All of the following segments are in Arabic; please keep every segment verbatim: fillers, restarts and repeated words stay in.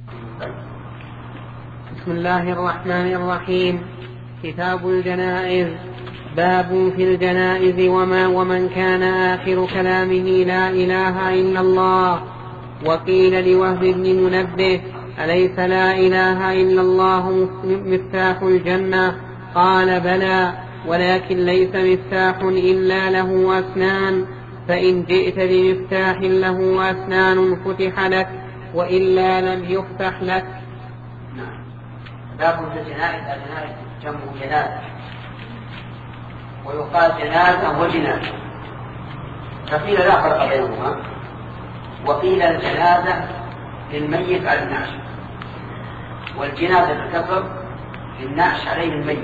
بسم الله الرحمن الرحيم. كتاب الجنائز. باب في الجنائز وما ومن كان آخر كلامه لا إله إلا الله. وقيل لوهب بن منبه: أليس لا إله إلا الله مفتاح الجنة؟ قال: بلى، ولكن ليس مفتاح إلا له أسنان، فإن جئت بمفتاح له أسنان فتح لك، وإلا لم يفتح لك. باب في الجنائز. الجنائز جمع جنازة، ويقال جنازة وجنازة، فقيل لا فرق بينهما. وقيل الجنازة للميت على النعش، والجنازة تكبر للنعش عليه الميت.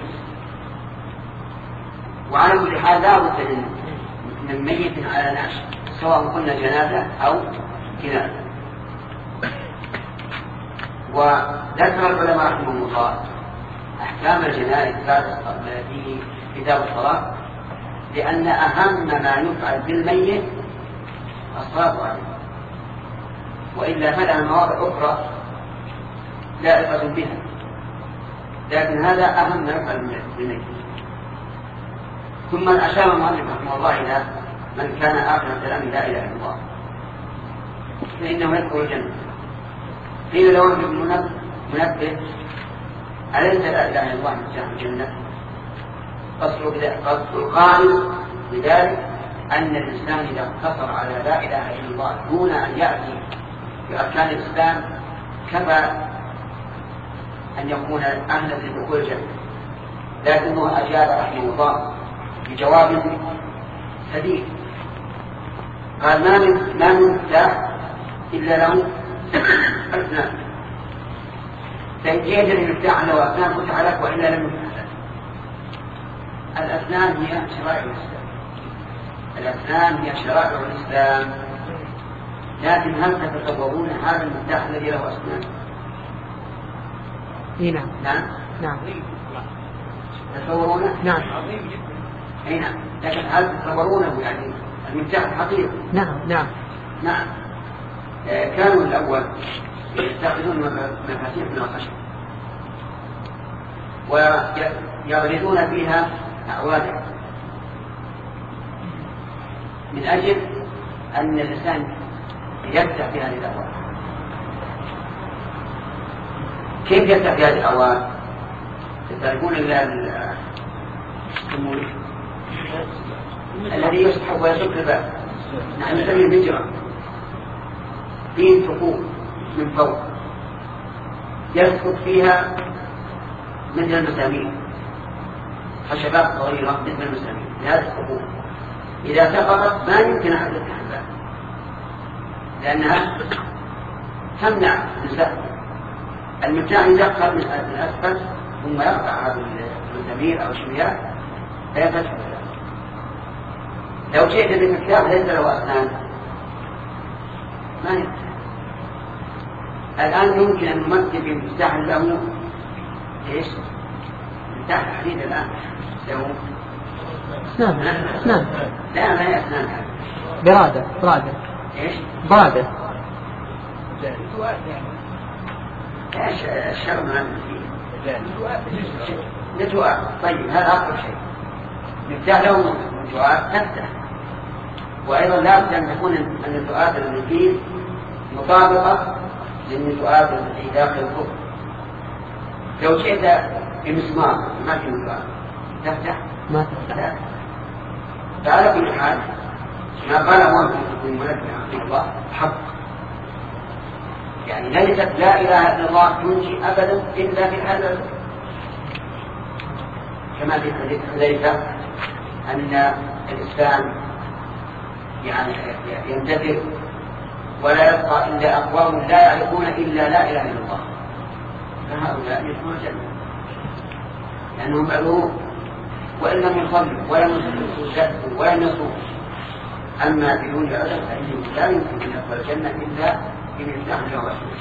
وعلى كل حال لا بد من ميت على نعش، سواء قلنا جنازة أو جنازة. وذكر العلماء رحمهم الله أحكام الجنائز في كتاب الصلاة، لأن أهم ما يفعل بالميت الصلاة عليه، وإلا فلها مواضع أخرى لائقة بها، لكن هذا أهم ما يفعل بالميت. ثم أشار المؤلف رحمه الله إلى من كان آخر كلام لا إله إلا الله فإنه يدخل الجنة. قيل له ابن منبه: أليس لا إله إلا الله مفتاح الجنة؟ قصد القائل بذلك أن الإنسان إذا اقتصر على لا إله إلا الله دون أن يأتي بأركان الإسلام كفى أن يكون أهلا لدخول الجنة. لكنه أجاب رحمه الله بجواب سديد، قال: ما من ما من مفتاح إلا له أسنان، فإن جئت المفتاح له أسنان فتح لك، وإلا لم يفتح لك. الأسنان هي شرائع الإسلام، الأسنان هي شرائع الإسلام. لكن هل تتصورون هذا المفتاح الذي له أسنان؟ نعم نعم نعم تتصورونه؟ نعم أي نعم. لكن هل تتصورونه يعني المفتاح الحقيقي؟ نعم نعم نعم. آه كانوا الأول يستخدمون مفاتيح من الخشب ويغرزون فيها أعوادا من أجل أن الإنسان يفتح في هذه الأعواد. كيف يفتح في هذه الأعواد؟ تعرفون الذي يسحب ويسك الباب، نحن نسميه المجرى، فيه ثقوب من فوق يسقط فيها مثل المسامير، خشبات صغيرة مثل المسامير بهذه الثقوب. إذا سقطت ما يمكن أحد يفتح الباب، لأنها تمنع السقف. المفتاح يدخل من الأسفل ثم يقطع هذه المسامير أو الشميات فيفتح الباب. لو جئت بالمفتاح ليس له أسنان ما يفتح. الآن يمكن أن نمثل بمفتاح له إيش؟ مفتاح الحديد الآن له أسنان. أسنان لا ما هي أسنان، برادة برادة إيش؟ برادة إيش الشرم هذا فيه؟ نتوء. طيب هذا أقرب شيء. مفتاح له نتوء تفتح، وأيضا لا بد أن تكون النتوءات اللي فيه مطابقة للنتوءات التي داخل الكفر. لو جئت بمسمار ما في نتوءات تفتح ما تفتح. فعلى كل حال ما قال هو في المنبه رحمه الله حق، يعني ليست لا إله إلا الله تنجي أبدا إلا في هذا، كما في حديث حذيفة أن الإسلام يعني ينتثر ولا يبقى إلا أقوام لا يعرفون إلا لا إله إلا الله، فهؤلاء يدخلون الجنة لأنهم معلوم وإن لم يصلوا ولا يزكوا ولا يصوموا. أما بدون عذر فإنهم لا يمكن أن يدخل الجنة إلا بمفتاح له أسنان.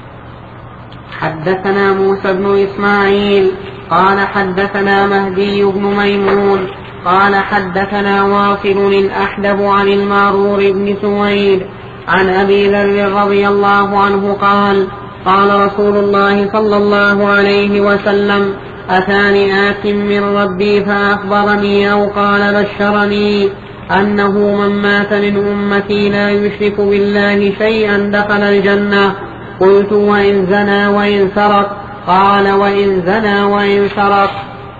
حدثنا موسى بن إسماعيل قال حدثنا مهدي بن ميمون قال حدثنا واصل الأحدب عن المارور بن سويد عن أبي ذر رضي الله عنه قال: قال رسول الله صلى الله عليه وسلم أتاني آت من ربي فأخبرني أو قال بشرني أنه من مات من أمتي لا يشرك بالله شيئا دخل الجنة. قلت وإن زنى وإن سرق؟ قال وإن زنى وإن سرق.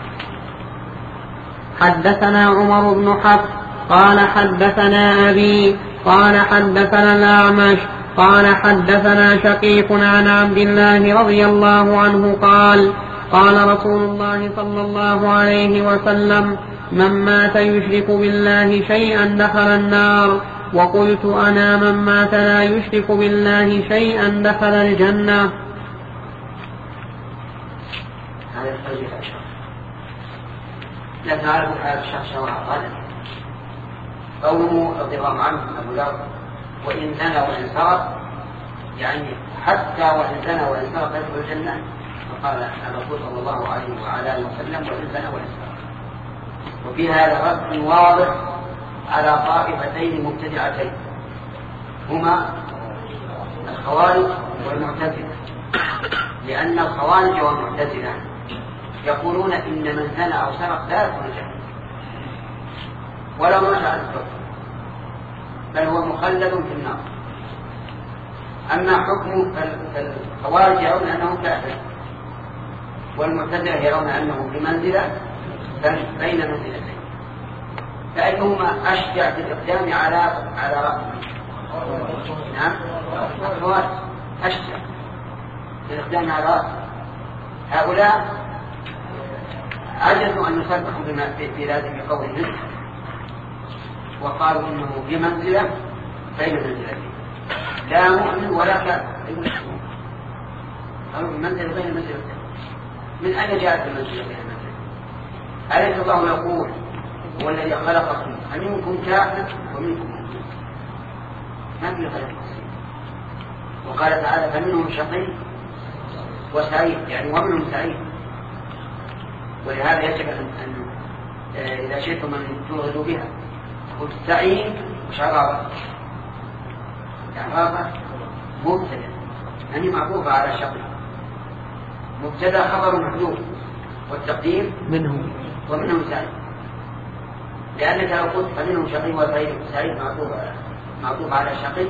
حدثنا عمر بن حفص قال حدثنا أبي قال حدثنا الأعمش قال حدثنا شقيق عن عبد الله رضي الله عنه قال قال رسول الله صلى الله عليه وسلم من مات يشرك بالله شيئا دخل النار. وقلت أنا من مات لا يشرك بالله شيئا دخل الجنة. هذا التوجيه الشخص لا تعرف هذا الشخص وعقاله. قوله رضي الله عنه أبو ذر وإن زنى وإن سرق يعني حتى وإن زنى وإن سرق يدخل الجنة. وقال الرسول صلى الله عليه وعلى آله وسلم وإن زنى وإن سرق. وفي هذا رد واضح على طائفتين مبتدعتين هما الخوارج والمعتزلة. لأن الخوارج والمعتزلة يقولون إن من زنى أو سرق لا يدخل الجنة ولو مات عن الكفر بل هو مخلد في النار. أما حكم الخوارج يرون أنه كافر والمعتزلة يرون أنه بمنزلة بين منزلتين. فأيهما أشجع في الإقدام على على رأسه؟ نعم الخوارج أشجع في الإقدام على رأسه. هؤلاء عجزوا أن يصدقوا بما في لازم قولهم وقالوا إنه بمنزلة بين منزلتين لا مؤمن ولا كافر. قالوا بمنزلة بين منزلتين. من أين جاءت المنزلة بين منزلتين؟ أليس الله يقول هو الذي خلقكم فمنكم كافر ومنكم مؤمن؟ ما في خلق نصيب. وقال تعالى فمنهم شقي وسعيد يعني ومنهم سعيد. ولهذا يجب أن إذا شئتم أن توغلوا بها قلت سعيد وشرابة. شرابة مبتدأ يعني معروفة على شقي مبتدأ خبر محذوف والتقدير منهم ومنهم سعيد. لأنك لو قلت فمنهم شقي وسعيد سعيد معطوف معطوف على شقي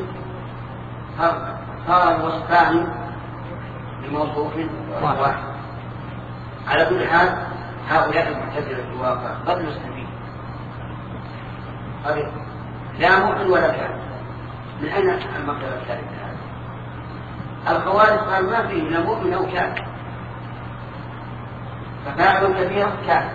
صار الوصفان بموصوف واحد. على كل حال هؤلاء المعتزلة في الواقع قد نستفيد لا مؤمن ولا كافر. من أين المقدرة الثالثة هذا؟ الخوارج قالوا ما فيه لا مؤمن أو كافر ففاعل كبيرة كافر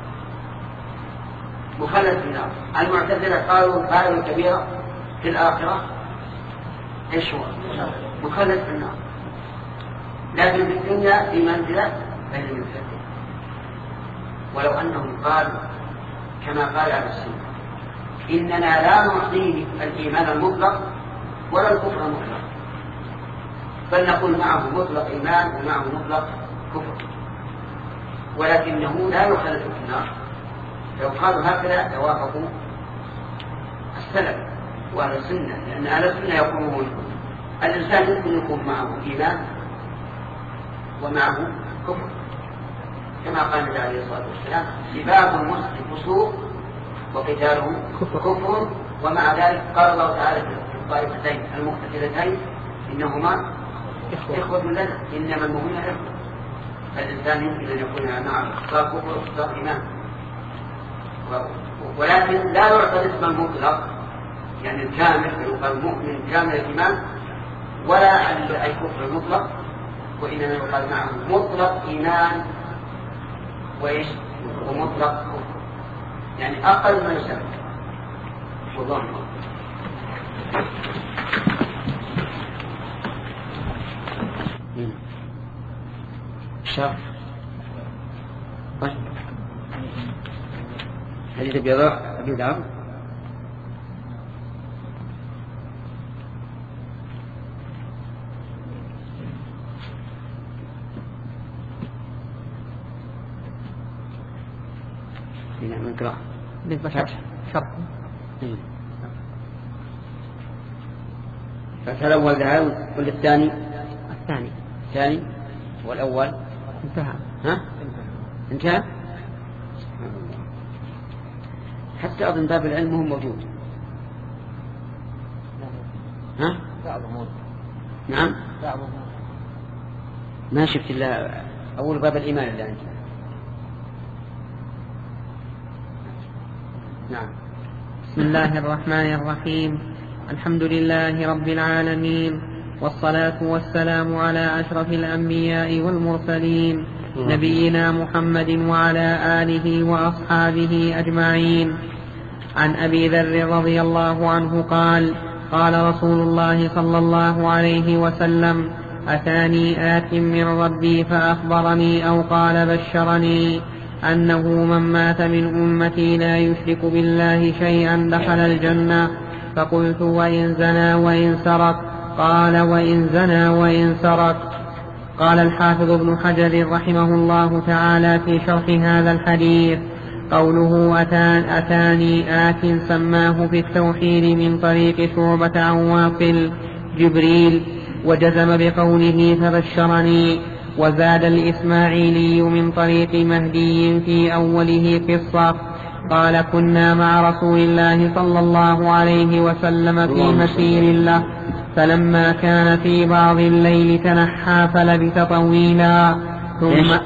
مخلد في النار. المعتزلة قالوا فاعل كبيرة في الآخرة ايش هو؟ مخلد في النار. لكن في الدنيا في منزلة بين المنزلتين. ولو أنهم قالوا كما قال أهل السنة إننا لا نعطيه الإيمان المطلق ولا الكفر المطلق بل نقول معه مطلق إيمان ومعه مطلق كفر ولكنه لا يخلد في النار. لو قالوا هكذا توافقوا السلف وأهل السنة. لأن أهل السنة يقولون الإنسان يمكن يكون معه إيمان ومعه كفر كما قال النبي عليه الصلاة والسلام سباب المسلم فسوق وقتاله كفر. ومع ذلك قال الله تعالى في الطائفتين المقتتلتين إنهما إخوة لنا إنما المؤمنون إخوة. فالإنسان يمكن أن يكون معه إخلاق كفر وإخلاق إيمان ولكن لا يعطى الاسم المطلق يعني الكامل فيقال مؤمن كامل الإيمان ولا الكفر المطلق وإنما يقال معه مطلق إيمان وإيش ومطلق كفر يعني أقل ما يسمى والله شرف حديث بيضاء أبي داود من قراءة بالفتح شرط فالأول ذهب والثاني الثاني الثاني والأول انتهى. ها؟ انتهى. حتى أظن باب العلم هو موجود. ها؟ نعم. ما شفت إلا أول باب الإيمان اللي عندي. نعم. بسم الله الرحمن الرحيم. الحمد لله رب العالمين، والصلاة والسلام على أشرف الأنبياء والمرسلين نبينا محمد وعلى آله وأصحابه أجمعين. عن أبي ذر رضي الله عنه قال: قال رسول الله صلى الله عليه وسلم: أتاني آت من ربي فأخبرني أو قال بشرني أنه من مات من أمتي لا يشرك بالله شيئا دخل الجنة. فقلت: وإن زنى وإن سرق؟ قال: وإن زنى وإن سرق. قال الحافظ ابن حجر رحمه الله تعالى في شرح هذا الحديث: قوله أتان أتاني آت سماه في التوحيد من طريق شعبة عن واصل جبريل، وجزم بقوله فبشرني. وزاد الإسماعيلي من طريق مهدي في أوله قصة. قال: كنا مع رسول الله صلى الله عليه وسلم في مسير له، فلما كان في بعض الليل تنحى فلبث طويلا، ثم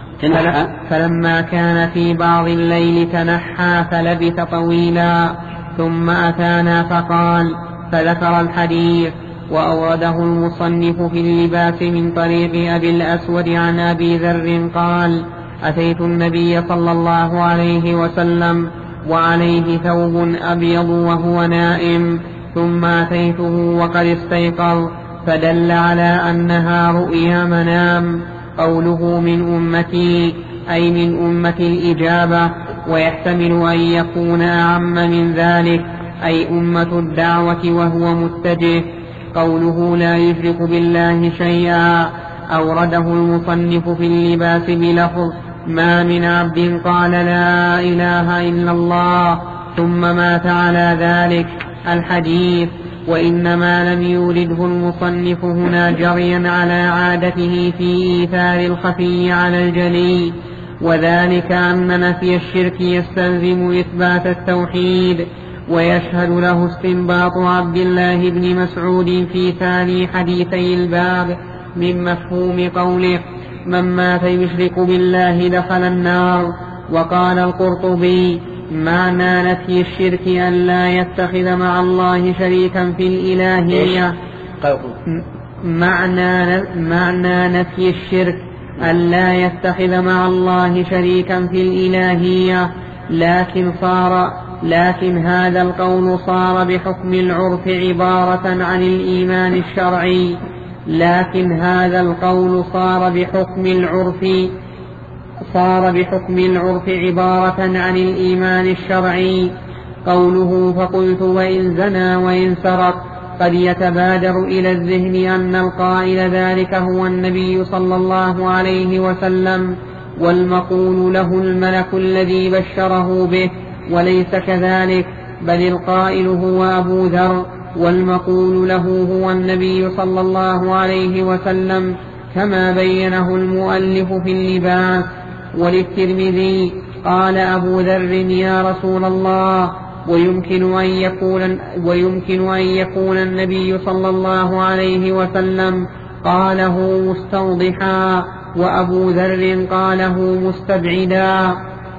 فلما كان في بعض الليل تنحى فلبث طويلا ثم أتانا فقال، فذكر الحديث. وأورده المصنف في اللباس من طريق أبي الأسود عن أبي ذر قال: أتيت النبي صلى الله عليه وسلم وعليه ثوب أبيض وهو نائم، ثم أتيته وقد استيقظ، فدل على أنها رؤيا منام. قوله من أمتي أي من أمة الإجابة، ويحتمل أن يكون أعم من ذلك أي أمة الدعوة وهو متجه. قوله لا يشرك بالله شيئا أورده المصنف في اللباس بلفظ: ما من عبد قال لا إله إلا الله ثم مات على ذلك الحديث. وإنما لم يورده المصنف هنا جريا على عادته في إيثار الخفي على الجلي، وذلك أن نفي الشرك يستلزم إثبات التوحيد. ويشهد له استنباط عبد الله بن مسعود في ثاني حديثي الباب من مفهوم قوله: من مات يشرك بالله دخل النار. وقال القرطبي: معنى نفي الشرك أن لا يتخذ مع الله شريكا في الإلهية. معنى, معنى نفي الشرك أن لا يتخذ مع الله شريكا في الإلهية، لكن صار لكن هذا القول صار بحكم العرف عبارة عن الإيمان الشرعي لكن هذا القول صار بحكم العرف صار بحكم العرف عبارة عن الإيمان الشرعي. قوله فقلت وإن زنى وإن سرق قد يتبادر إلى الذهن أن القائل ذلك هو النبي صلى الله عليه وسلم، والمقول له الملك الذي بشره به، وليس كذلك، بل القائل هو أبو ذر، والمقول له هو النبي صلى الله عليه وسلم، كما بينه المؤلف في اللباس. وللترمذي قال أبو ذر يا رسول الله، ويمكن أن يكون, ويمكن أن يكون النبي صلى الله عليه وسلم قاله مستوضحا، وأبو ذر قاله مستبعدا.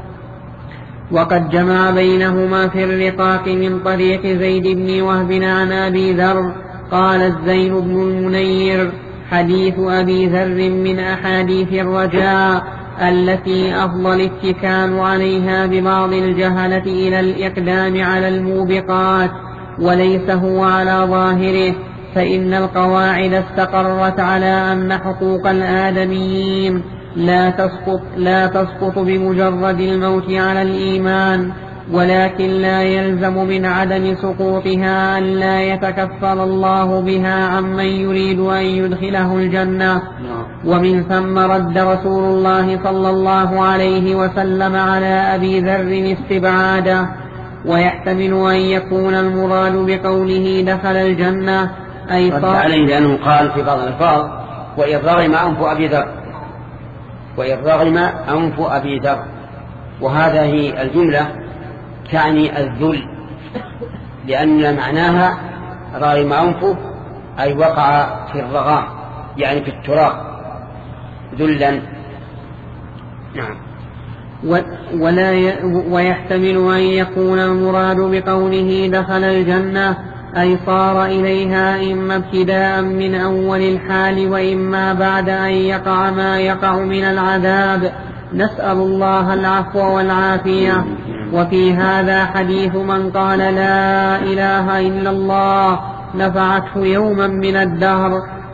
وقد جمع بينهما في الرقاق من طريق زيد بن وهب عن أبي ذر. قال الزين بن المنير: حديث أبي ذر من أحاديث الرجاء التي أفضل الاتكال عليها ببعض الجهلة إلى الإقدام على الموبقات، وليس هو على ظاهره، فإن القواعد استقرت على أن حقوق الآدميين لا تسقط, لا تسقط بمجرد الموت على الإيمان، ولكن لا يلزم من عدم سقوطها أن لا يتكفل الله بها عمن يريد أن يدخله الجنة. ومن ثم رد رسول الله صلى الله عليه وسلم على أبي ذر استبعاده. ويحتمل أن يكون المراد بقوله دخل الجنة أي رد عليه لأنه قال في بعض الألفاظ وإن رغم أنف أبي ذر وإن رغم أنف أبي ذر. وهذه الجملة تعني الذل، لأن معناها رغم أنفه أي وقع في الرغام، يعني في التراب ذلا. نعم. ولا ي... ويحتمل أن يكون المراد بقوله دخل الجنة أي صار إليها إما ابتداء من أول الحال وإما بعد أن يقع ما يقع من العذاب، نسأل الله العفو والعافية. وفي هذا حديث من قال لا إله إلا الله نفعته يوما من الدهر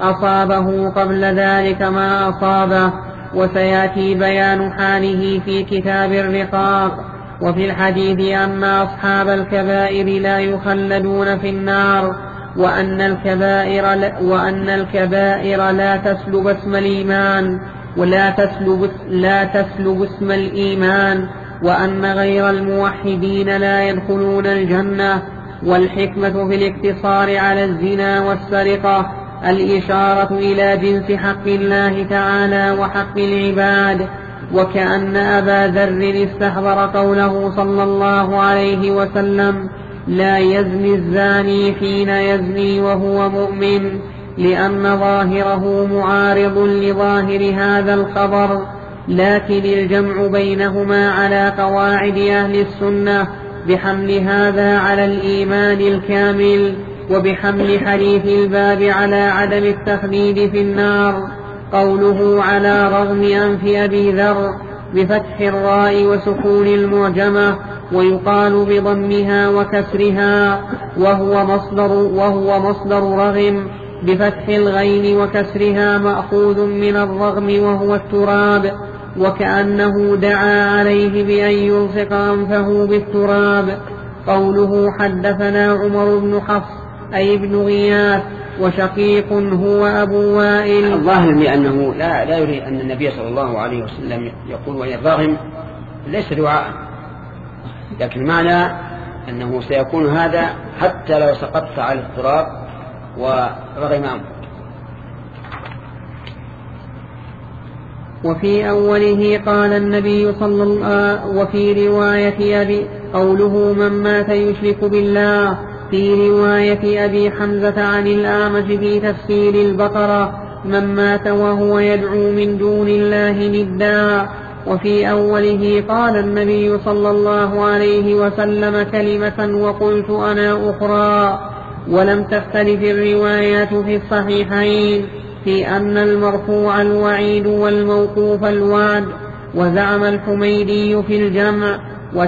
أصابه قبل ذلك ما أصابه، وسيأتي بيان حاله في كتاب الرقاق. وفي الحديث أن أصحاب الكبائر لا يخلدون في النار، وأن الكبائر لا, وأن الكبائر لا تسلب اسم الإيمان ولا تسلب, لا تسلب اسم الإيمان، وأن غير الموحدين لا يدخلون الجنة. والحكمة في الاقتصار على الزنا والسرقة الإشارة إلى جنس حق الله تعالى وحق العباد. وكأن أبا ذر استحضر قوله صلى الله عليه وسلم لا يزني الزاني حين يزني وهو مؤمن، لأن ظاهره معارض لظاهر هذا الخبر. لكن الجمع بينهما على قواعد أهل السنة بحمل هذا على الإيمان الكامل، وبحمل حديث الباب على عدم التخليد في النار. قوله على رغم أنف أبي ذر بفتح الراء وسكون المعجمة، ويقال بضمها وكسرها، وهو مصدر, وهو مصدر رغم بفتح الغين وكسرها مأخوذ من الرغم وهو التراب. وكأنه دعا عليه بأن يلصق أنفه بالتراب. قوله حدثنا عمر بن حفص أي ابن غياث، وشقيق هو أبو وائل. الظاهر لأنه لا, لا يريد أن النبي صلى الله عليه وسلم يقول وإن رغم ليس دعاء، لكن معنى أنه سيكون هذا حتى لو سقطت على التراب ورغم أنفه. وفي أوله قال النبي صلى الله عليه وسلم. وفي رواية أبي قوله من مات يشرك بالله في رواية أبي حمزة عن الأعمش في تفسير البقرة من مات وهو يدعو من دون الله ندا. وفي أوله قال النبي صلى الله عليه وسلم كلمة وقلت أنا أخرى. ولم تختلف الروايات في الصحيحين في أن المرفوع الوعيد والموقوف الوعد. وزعم الحميدي في الجمع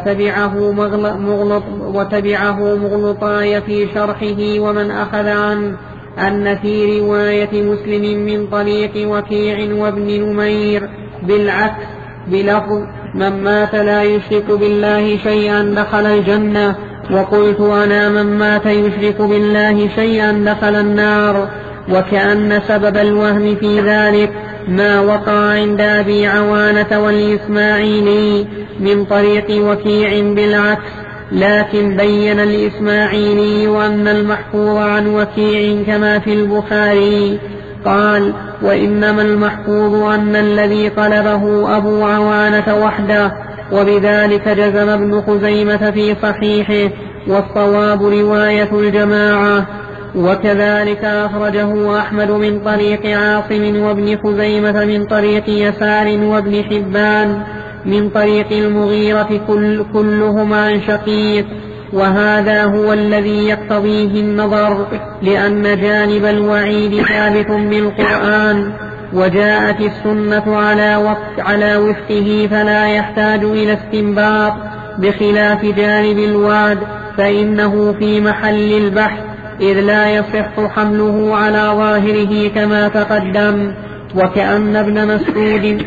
وتبعه مغلط وتبعه مغلطاي في شرحه ومن أخذ عنه أن في رواية مسلم من طريق وكيع وابن نمير بالعكس بلفظ من مات لا يشرك بالله شيئا دخل الجنة، وقلت أنا من مات يشرك بالله شيئا دخل النار. وكأن سبب الوهم في ذلك ما وقع عند أبي عوانة والإسماعيلي من طريق وكيع بالعكس، لكن بين الإسماعيلي أن المحفوظ عن وكيع كما في البخاري قال وإنما المحفوظ أن الذي قلبه أبو عوانة وحده، وبذلك جزم ابن خزيمة في صحيحه، والصواب رواية الجماعة. وكذلك أخرجه أحمد من طريق عاصم وابن خزيمة من طريق يسار وابن حبان من طريق المغيرة كل كلهم عن شقيق. وهذا هو الذي يقتضيه النظر، لأن جانب الوعيد ثابت بالقرآن، وجاءت السنة على وفق على وفقه فلا يحتاج إلى استنباط، بخلاف جانب الوعد فإنه في محل البحث، إذ لا يصح حمله على ظاهره كما تقدم. وكأن ابن مسعود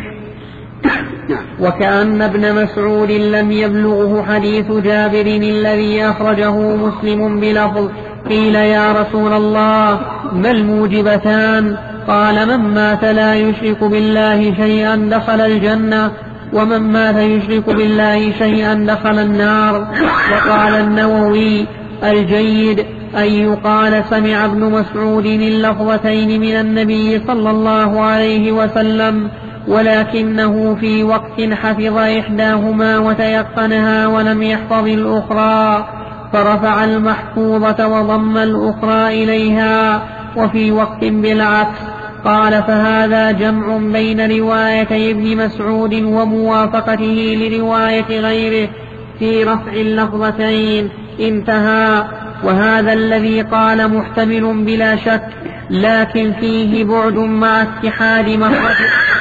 وكأن ابن مسعود لم يبلغه حديث جابر الذي أخرجه مسلم بلفظ قيل يا رسول الله ما الموجبتان؟ قال من مات لا يشرك بالله شيئا دخل الجنة، ومن مات يشرك بالله شيئا دخل النار. وقال النووي الجيد أن يقال سمع ابن مسعود اللفظتين من النبي صلى الله عليه وسلم، ولكنه في وقت حفظ إحداهما وتيقنها ولم يحفظ الأخرى، فرفع المحفوظة وضم الأخرى إليها، وفي وقت بالعكس. قال: فهذا جمع بين روايتي ابن مسعود وموافقته لرواية غيره في رفع اللفظتين. انتهى. وهذا الذي قال محتمل بلا شك، لكن فيه بعد مع اتحاد مخرج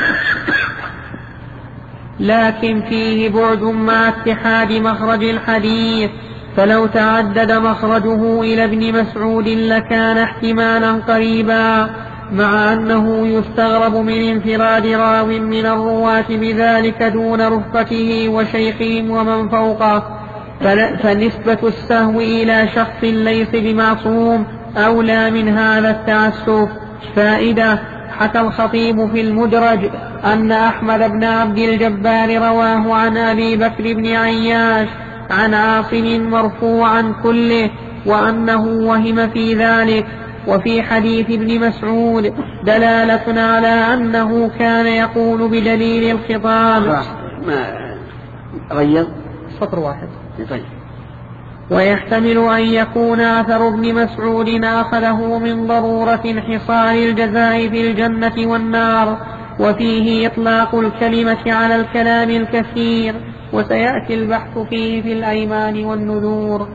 لكن فيه بعد مع اتحاد مخرج الحديث، فلو تعدد مخرجه إلى ابن مسعود لكان احتمالا قريبا، مع أنه يستغرب من انفراد راو من الرواة بذلك دون رفقته وشيخهم ومن فوقه، فنسبة السهو إلى شخص ليس بمعصوم أولى من هذا التعسف. فائدة: حكى الخطيب في المدرج أن أحمد بن عبد الجبار رواه عن أبي بكر بن عياش عن عاصم مرفوعا كله، وأنه وهم في ذلك. وفي حديث ابن مسعود دلالة على أنه كان يقول بدليل الخطاب. ما غير سطر واحد. طيب. ويحتمل أن يكون أثر ابن مسعود أخذه من ضرورة حصار الجزاء في الجنة والنار، وفيه إطلاق الكلمة على الكلام الكثير، وسيأتي البحث فيه في الأيمان والنذور.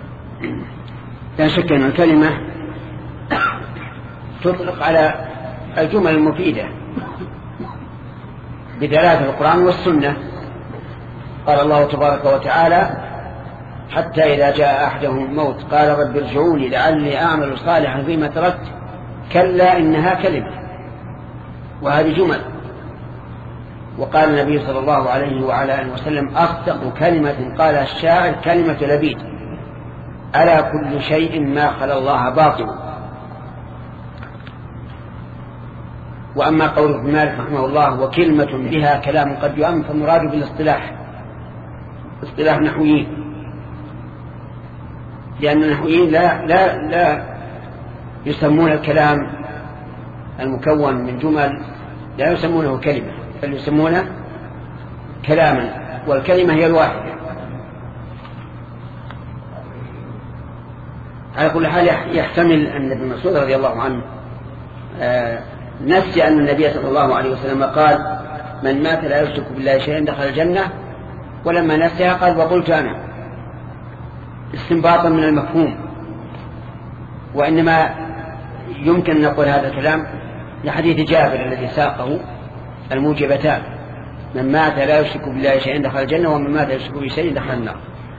لا شك أن الكلمة تطلق على الجمل المفيدة بدلالة القرآن والسنة. قال الله تبارك وتعالى: حتى إذا جاء أحدهم الموت قال رب ارجعوني لعلي أعمل صالحا فيما تركت كلا إنها كلمة. وهذه جمل. وقال النبي صلى الله عليه وعلى آله وسلم: أصدق كلمة قالها الشاعر كلمة لبيد: ألا كل شيء ما خلا الله باطل. وأما قول ابن مالك رحمه الله: وكلمة بها كلام قد يؤم، فالمراد بالاصطلاح اصطلاح نحويين، لأن النحويين لا, لا, لا يسمون الكلام المكون من جمل لا يسمونه كلمة، بل يسمونه كلاما، والكلمة هي الواحدة. على كل حال يحتمل أن ابن مسعود رضي الله عنه آه نسي أن النبي صلى الله عليه وسلم قال: من مات لا يشرك بالله شيئا دخل الجنة، ولما نسيها قال: وقلت أنا، استنباطا من المفهوم. وإنما يمكن أن نقول هذا الكلام لحديث جابر الذي ساقه الموجبتان: من مات لا يشرك بالله شيئا دخل الجنة، ومن مات يشرك بشيء دخل النار.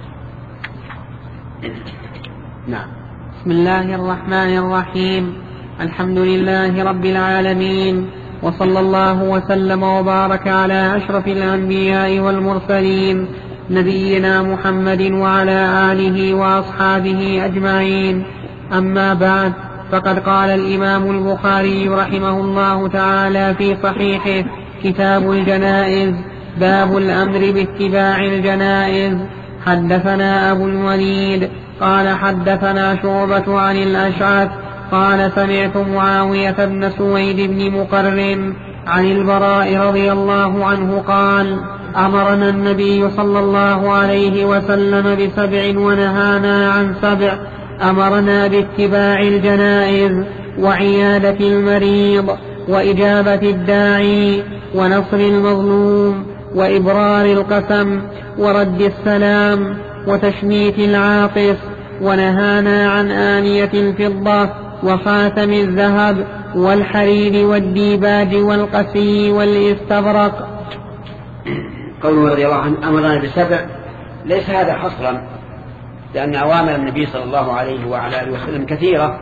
نعم. بسم الله الرحمن الرحيم. الحمد لله رب العالمين، وصلى الله وسلم وبارك على أشرف الأنبياء والمرسلين نبينا محمد وعلى آله وأصحابه أجمعين. أما بعد، فقد قال الإمام البخاري رحمه الله تعالى في صحيحه: كتاب الجنائز، باب الأمر باتباع الجنائز. حدثنا أبو الوليد قال حدثنا شعبة عن الأشعث قال سمعت معاوية بن سويد بن مقرن عن البراء رضي الله عنه قال: أمرنا النبي صلى الله عليه وسلم بسبع ونهانا عن سبع. أمرنا باتباع الجنائز، وعيادة المريض، وإجابة الداعي، ونصر المظلوم، وإبرار القسم، ورد السلام، وتشميت العاطس. ونهانا عن آنية الفضة وخاتم الذهب والحرير والديباج والقسي والاستبرق. قوله رضي الله عنه أمرنا بسبع، ليس هذا حصرا، لأن أوامر النبي صلى الله عليه وعلى آله وسلم كثيرة،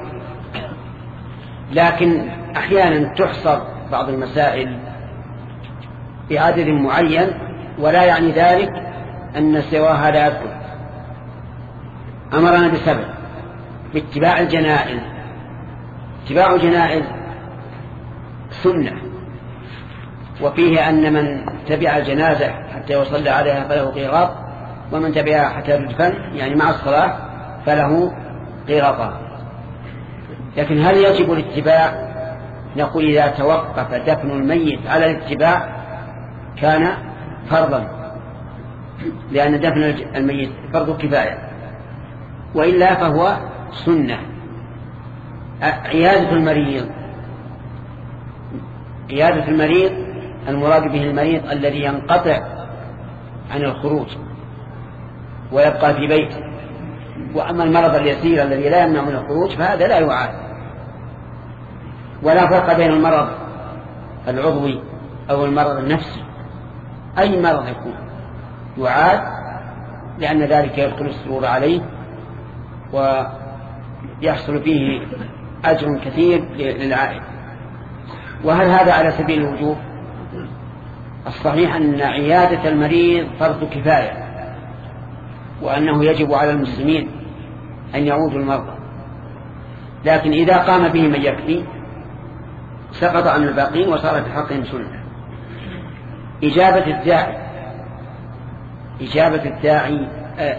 لكن أحيانا تحصر بعض المسائل بعدد معين، ولا يعني ذلك أن سواها لا يذكر. أمرنا بسبع: باتباع الجنائز. اتباع الجنائز سنة، وفيه أن من تبع الجنازة حتى يصلى عليها فله قيراط، ومن تبعها حتى تدفن يعني مع الصلاة فله قيراطان. لكن هل يجب الاتباع؟ نقول إذا توقف دفن الميت على الاتباع كان فرضا، لأن دفن الميت فرض كفاية، وإلا فهو سنة. عيادة المريض، عيادة المريض المراد به المريض الذي ينقطع عن الخروج ويبقى في بيته، وأما المرض اليسير الذي لا يمنع من الخروج فهذا لا يعاد. ولا فرق بين المرض العضوي أو المرض النفسي، أي مرض يكون يعاد، لأن ذلك يدخل السرور عليه ويحصل فيه أجر كثير للعائد. وهل هذا على سبيل الوجوب؟ الصحيح أن عيادة المريض فرض كفاية، وأنه يجب على المسلمين أن يعودوا المرضى، لكن إذا قام به من يكفي سقط عن الباقين وصار في حقهم سنة. إجابة الداعي، إجابة الداعي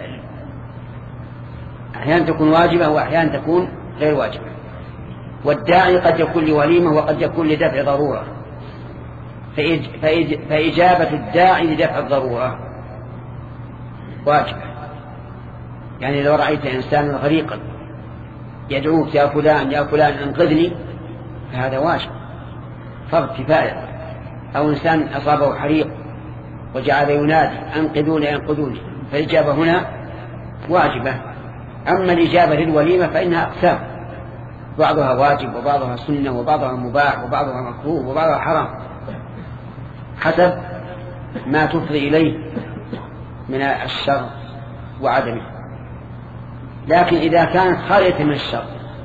أحيانا تكون واجبة وأحيانا تكون غير واجبة، والداعي قد يكون لوليمة وقد يكون لدفع ضرورة، فإجابة الداعي لدفع الضرورة واجبة. يعني لو رأيت إنسانا غريقا يدعوك يا فلان يا فلان انقذني فهذا واجب فرض كفاية. أو إنسان أصابه حريق وجعل ينادي أنقذوني أنقذوني، فالإجابة هنا واجبة. أما الإجابة للوليمة فإنها أقسام، بعضها واجب وبعضها سنة وبعضها مباح وبعضها مكروه وبعضها حرام، حسب ما تفضي إليه من الشر وعدمه. لكن إذا كانت خالية من الشر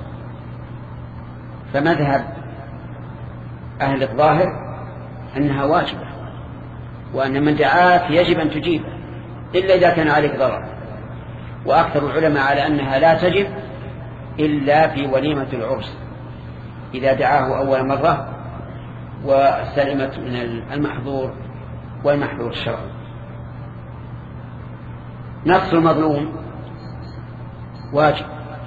فمذهب أهل الظاهر أنها واجبة، وأن من دعاك يجب أن تجيبه إلا إذا كان عليك ضرر. وأكثر العلماء على أنها لا تجب إلا في وليمة العرس إذا دعاه أول مرة وسلمت من المحظور والمحظور الشرعي. نصر المظلوم واجب،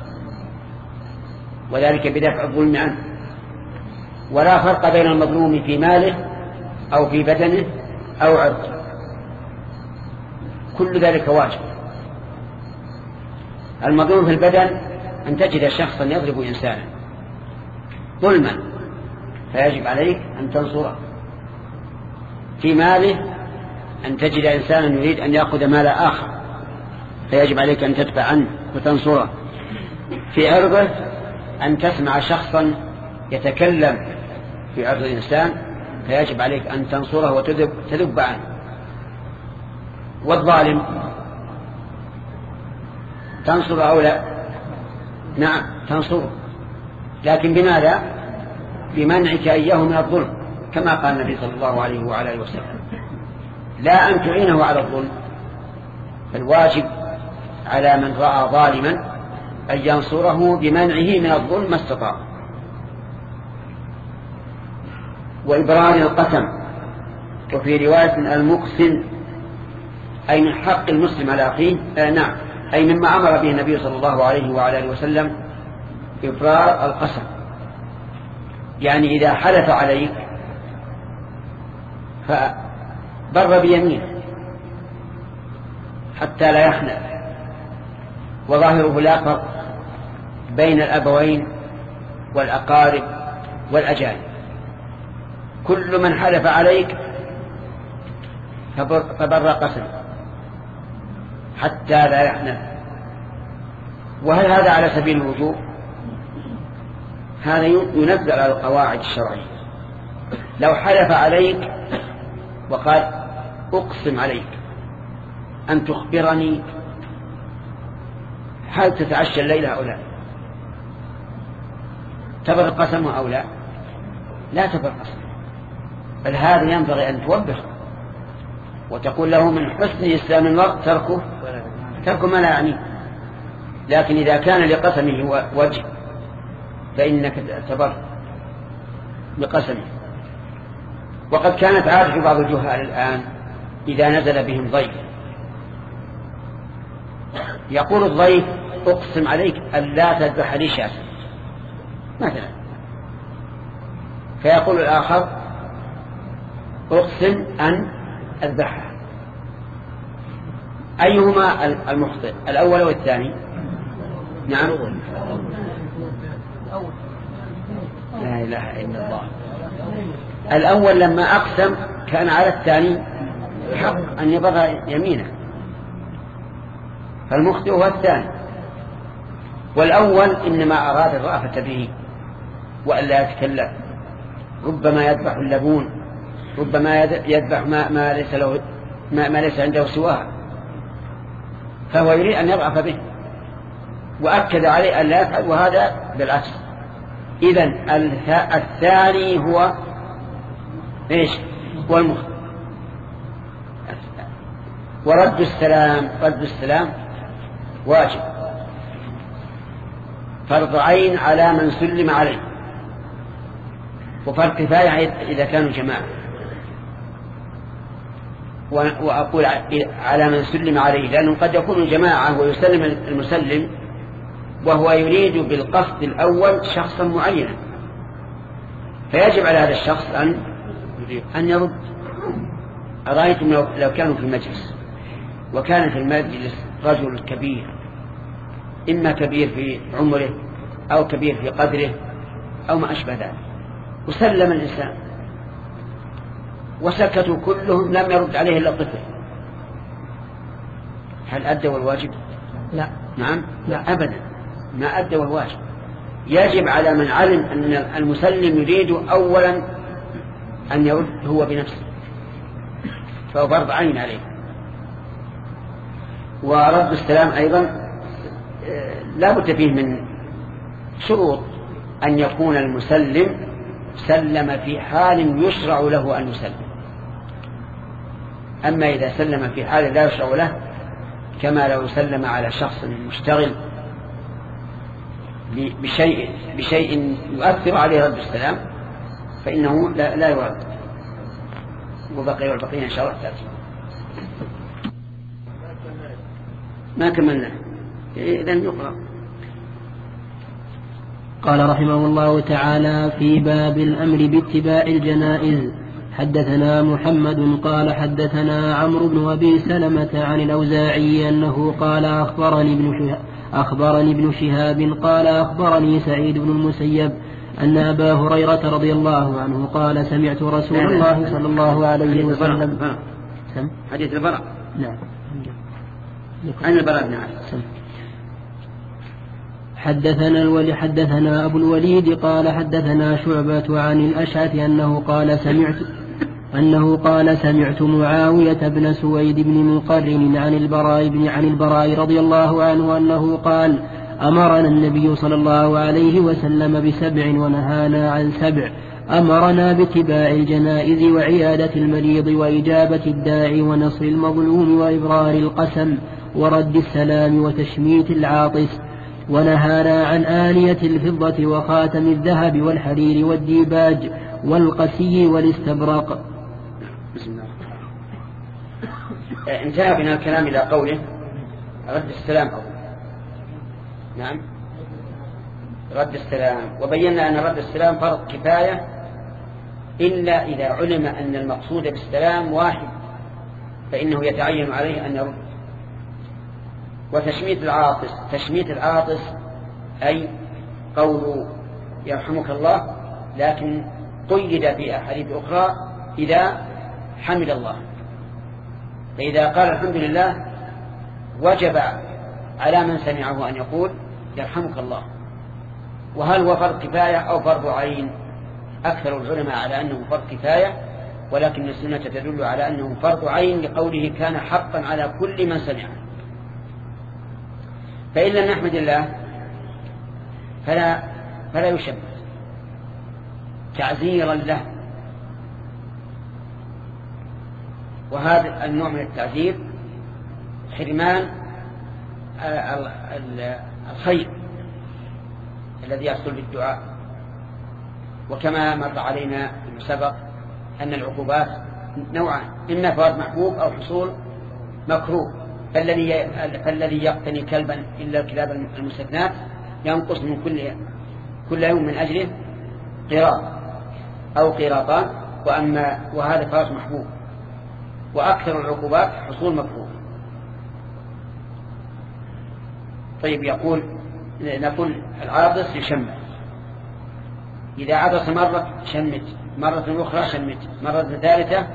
وذلك بدفع الظلم عنه، ولا فرق بين المظلوم في ماله أو في بدنه أو عرضه، كل ذلك واجب. المظلوم في البدن أن تجد شخصا يضرب إنسانا ظلما فيجب عليك أن تنصره. في ماله أن تجد إنسانا يريد أن يأخذ مال آخر فيجب عليك أن تدفع عنه وتنصره. في عرضه أن تسمع شخصا يتكلم في عرض الإنسان فيجب عليك أن تنصره وتذب عنه. والظالم تنصر أو لا؟ نعم تنصره، لكن بماذا؟ بمنعك إياه من الظلم، كما قال النبي صلى الله عليه وعلى آله وسلم، لا أن تعينه على الظلم. فالواجب على من رأى ظالما أن ينصره بمنعه من الظلم ما استطاع. وإبرار القسم، وفي رواية المقسم أي من حق المسلم على أخيه، آه نعم أي مما أمر به النبي صلى الله عليه وعلى آله وسلم إبرار القسم، يعني إذا حلف عليك فبر بيمينه حتى لا يخنع. وظاهره لا فرق بين الأبوين والأقارب والأجانب، كل من حلف عليك فبر, فبر قسم حتى لا يحنث. وهل هذا على سبيل الوجوب؟ هذا ينزل على القواعد الشرعية. لو حلف عليك وقال أقسم عليك أن تخبرني هل تتعشى الليلة أو لا، تبر قسم أو لا؟ لا تبر قسم، بل هذا ينبغي أن توبخ وتقول له من حسن إسلام المرء تركه تركه ما لا يعني. لكن إذا كان لقسمه وجه فإنك تبر بقسمه. وقد كانت عادة بعض الجهال الآن إذا نزل بهم ضيف يقول الضيف أقسم عليك أن لا تذبح لي شاة، مثلا، فيقول الآخر أقسم أن أذبحها، أيهما المخطئ، الأول أو الثاني؟ نعم، لا إله إلا الله. الأول لما أقسم كان على الثاني حق أن يبغى يمينه، فالمخطئ هو الثاني، والأول إنما أراد الرأفة به وألا يتكلم، ربما يذبح اللبون، ربما يذبح ما, ما ليس له ما, ما ليس عنده سواه، فهو يريد أن يرأف به وأكد عليه أن لا يفعل، وهذا بالعكس. إذن الثاني هو إيش؟ هو المخطئ. ورد السلام، رد السلام واجب، فرض عين على من سلم عليه، وفرض كفاية إذا كانوا جماعة. وأقول على من سلم عليه لأنه قد يكون جماعة ويسلم المسلم وهو يريد بالقصد الأول شخصا معينا، فيجب على هذا الشخص أن أن يرد. أرأيتم لو كانوا في المجلس وكان في المجلس رجل كبير، إما كبير في عمره أو كبير في قدره أو ما أشبه ذلك، وسلم الإنسان وسكتوا كلهم، لم يرد عليه إلا الطفل، هل أدوا الواجب؟ لا. نعم؟ لا أبدا، ما أدوا الواجب. يجب على من علم أن المسلم يريد أولا أن يرد هو بنفسه، فهو فرض عين عليه. ورد السلام أيضا لا بد فيه من شروط، أن يكون المسلم سلم في حال يشرع له أن يسلم، أما إذا سلم في حال لا يشرع له كما لو سلم على شخص مشتغل بشيء, بشيء يؤثر عليه رد السلام فإنه لا, لا يرد. وبقي والبقية إن شاء الله تأتي. ما كملنا إذن يقرأ. قال رحمه الله تعالى في باب الأمر باتباع الجنائز. حدثنا محمد قال حدثنا عمرو بن أبي سلمة عن الأوزاعي أنه قال أخبرني ابن شهاب, أخبرني ابن شهاب قال أخبرني سعيد بن المسيب أن أبا هريرة رضي الله عنه قال سمعت رسول الله صلى الله عليه وسلم. حديث البراء. نعم. عن البراء بن عازب. حدثنا الولي حدثنا أبو الوليد قال حدثنا شعبة عن الأشعث أنه قال سمعت أنه قال سمعت معاوية بن سويد بن مقرن عن البراء بن عن البراء رضي الله عنه أنه قال أمرنا النبي صلى الله عليه وسلم بسبع ونهانا عن سبع. أمرنا باتباع الجنائز وعيادة المريض وإجابة الداعي ونصر المظلوم وإبرار القسم ورد السلام وتشميت العاطس، ونهانا عن آنية الفضة وخاتم الذهب والحرير والديباج والقسي والاستبرق. بسم الله. انتهى بنا الكلام إلى قوله رد السلام أول. نعم، رد السلام، وبينا أن رد السلام فرض كفاية إلا إذا علم أن المقصود بالسلام واحد فإنه يتعين عليه أن يرد. وتشميت العاطس، تشميت العاطس أي قول يرحمك الله، لكن قيد في أحاديث أخرى إذا حمد الله، فإذا قال الحمد لله وجب على من سمعه أن يقول يرحمك الله. وهل هو فرض كفاية أو فرض عين؟ أكثر العلماء على أنه فرض كفاية، ولكن السنة تدل على أنه فرض عين لقوله كان حقا على كل من سمعه. فإن لم نحمد الله فلا, فلا يشبه تعزيرا له، وهذا النوع من التعزير حرمان الخير الذي يحصل بالدعاء. وكما مر علينا سبق أن العقوبات نوعان، إما فوات محبوب أو حصول مكروه. فالذي فالذي يقتني كلبا إلا الكلاب المستثنات ينقص من كل كل يوم من أجله قراط أو قراطان، وأما وهذا فراش محبوب. وأكثر العقوبات حصول مكروه. طيب يقول نقول العاطس يشمت، إذا عطس مرة شمت، مرة أخرى شمت، مرة ثالثة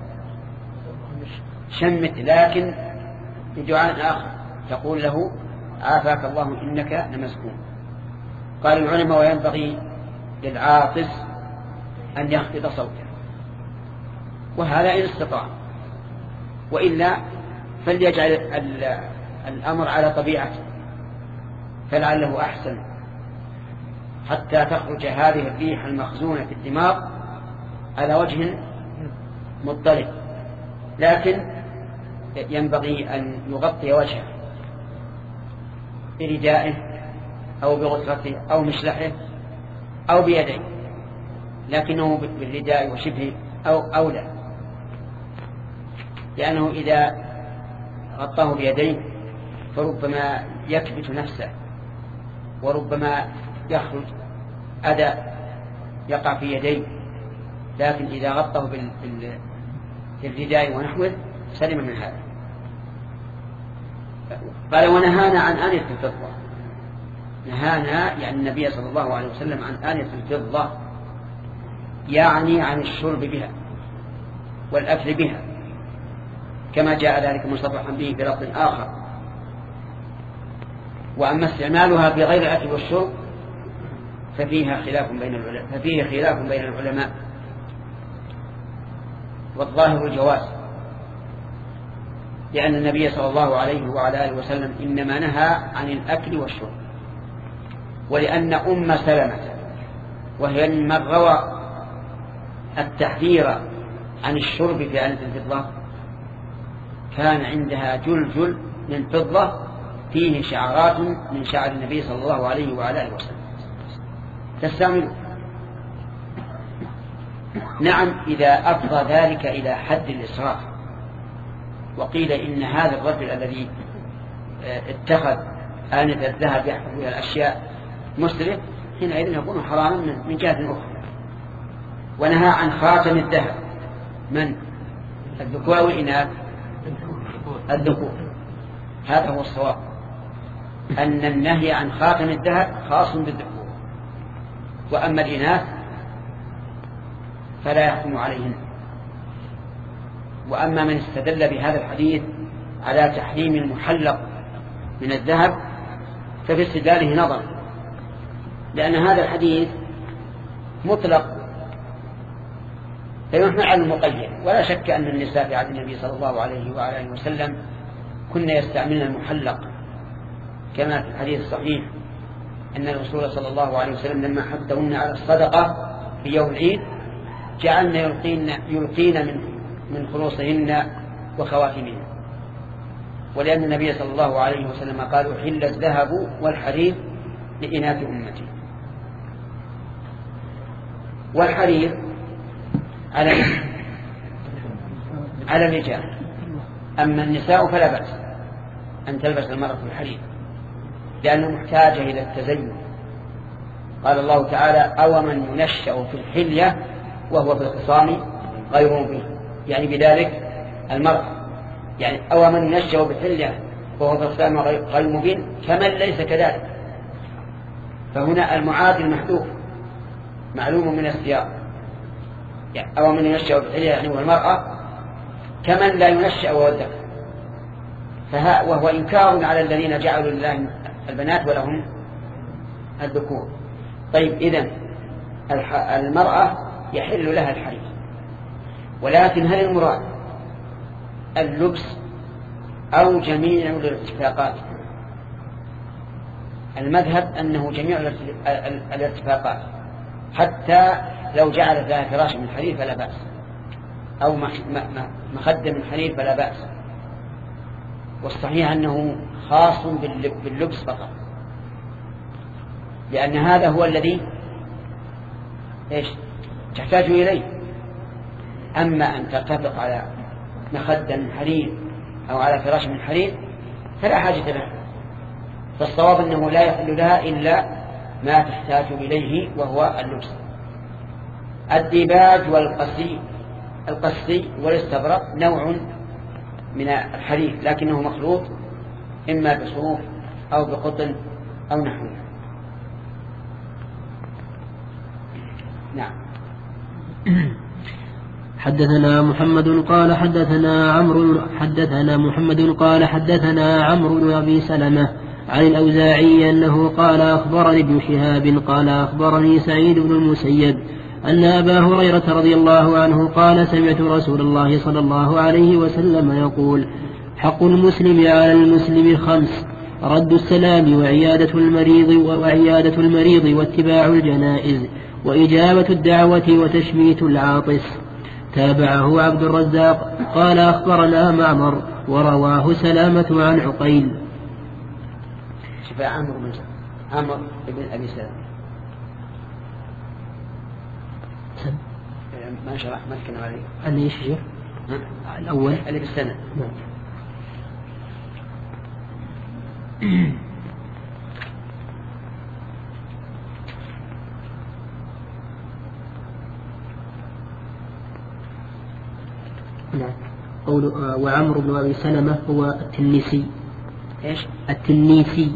شمت، لكن بدعاء آخر تقول له عافاك الله إنك لمسكون. قال العلماء وينبغي للعاطس أن يخفض صوته، وهذا إن استطاع، وإلا فليجعل الأمر على طبيعته فلعله أحسن، حتى تخرج هذه الريح المخزونة في الدماغ على وجه مضطرب. لكن ينبغي أن يغطي وجهه بردائه أو بغطرته أو مشلحه أو بيديه، لكنه بالرداء وشبه أو أولى، لأنه إذا غطاه بيديه فربما يكبت نفسه، وربما يخرج أذى يقع في يديه، لكن إذا غطاه بالرداء ونحوه سلم من هذا. قال ونهانا عن آنية الفضة. نهانا يعني النبي صلى الله عليه وسلم عن آنية الفضة، يعني عن الشرب بها والأكل بها، كما جاء ذلك مصرحا به بلفظ آخر. وأما استعمالها في غير الأكل والشرب ففيها خلاف بين العلماء ففيه خلاف بين العلماء والظاهر الجواز، لأن النبي صلى الله عليه وعلى آله وسلم إنما نهى عن الأكل والشرب، ولأن أم سلمة وهي من روى التحذير عن الشرب في آنية الفضة كان عندها جلجل من فضة فيه شعرات من شعر النبي صلى الله عليه وعلى آله وسلم تستعمله. نعم إذا أفضى ذلك إلى حد الإسراف، وقيل إن هذا الرجل الذي اتخذ آنية الذهب يحفظ فيها الأشياء مسرف، حينئذ يكون حراما من جهة أخرى. ونهى عن خاتم الذهب من الذكور والإناث؟ الذكور. هذا هو الصواب، أن النهي عن خاتم الذهب خاص بالذكور، وأما الإناث فلا يحكم عليهن. وأما من استدل بهذا الحديث على تحريم المحلق من الذهب ففي استدلاله نظر، لأن هذا الحديث مطلق فيحمل على المقيد. ولا شك أن النساء في عهد النبي صلى الله عليه وآله وسلم كنا يستعملن المحلق، كما في الحديث الصحيح أن الرسول صلى الله عليه وسلم لما حثهن على الصدقة في يوم العيد جعلنا يلقين, يلقين من, من خلوصهن وخواتمهن، ولأن النبي صلى الله عليه وسلم قال أحل الذهب والحرير لإناث أمتي. والحرير على على الرجال، أما النساء فلا بأس أن تلبس المرأة الحرير لأنه محتاجة إلى التزين. قال الله تعالى أو من ينشأ في الحلية وهو في الخصام غير مبين، يعني بذلك المرأة، يعني أو من ينشأ بالحلية وهو في الخصام غير مبين كمن ليس كذلك. فهنا المعادل محذوف معلوم من السياق، يعني أو من ينشأ بالحلية يعني هو المرأة كمن لا ينشأ وهو الذكر، وهو إنكار على الذين جعلوا لله البنات ولهم الذكور. طيب إذن المرأة يحل لها الحرير، ولكن هل المراد اللبس أو جميع الارتفاقات؟ المذهب أنه جميع الارتفاقات، حتى لو جعلت لها فراش من حرير فلا بأس، أو مخدة من حرير فلا بأس. والصحيح أنه خاص باللبس فقط، لأن هذا هو الذي إيش تحتاج إليه. أما أن ترتفق على مخدة من حرير أو على فراش من حرير فلا حاجة لها. فالصواب أنه لا يحل لها إلا ما تحتاج إليه وهو اللبس. الديباج والقسي القسي والاستبرق نوع من الحرير لكنه مخلوط إما بصوف أو بقطن أو نحوه. نعم. حدثنا محمد قال حدثنا عمرو حدثنا محمد قال حدثنا عمرو بن أبي سلمة عن الأوزاعي أنه قال أخبرني ابن شهاب قال أخبرني سعيد بن المسيب أن أبا هريرة رضي الله عنه قال سمعت رسول الله صلى الله عليه وسلم يقول حق المسلم على المسلم خمس: رد السلام وعيادة المريض وعيادة المريض واتباع الجنائز وإجابة الدعوة وتشميت العاطس. تابعه عبد الرزاق قال أخبرنا معمر ورواه سلامة عن عقيل. شفاء عمرو بن عمرو بن أبي سلمة ما شرح ما تكلم عليه. اللي ايش شيخ؟ الأول اللي بالسنة. نعم. قول وعمرو بن أبي سلمة هو التنيسي. إيش؟ التنيسي.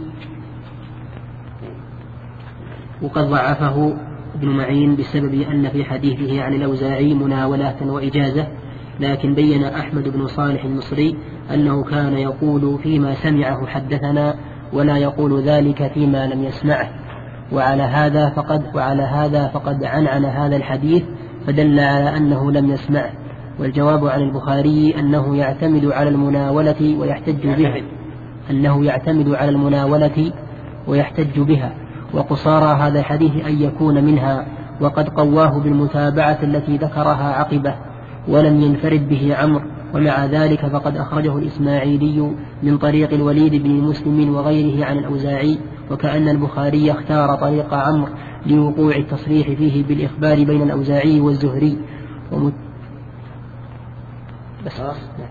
وقد ضعفه ابن معين بسبب أن في حديثه عن الأوزاعي مناولة وإجازة، لكن بين أحمد بن صالح المصري أنه كان يقول فيما سمعه حدثنا ولا يقول ذلك فيما لم يسمعه، وعلى هذا فقد وعلى هذا فقد عنعن هذا الحديث فدل على أنه لم يسمعه. والجواب عن البخاري أنه يعتمد على المناولة ويحتج بها أنه يعتمد على المناولة ويحتج بها وقصارى هذا الحديث أن يكون منها، وقد قواه بالمتابعة التي ذكرها عقبه ولم ينفرد به عمرو. ومع ذلك فقد أخرجه الإسماعيلي من طريق الوليد بن مسلم وغيره عن الأوزاعي، وكأن البخاري اختار طريق عمرو لوقوع التصريح فيه بالإخبار بين الأوزاعي والزهري. ومت... بس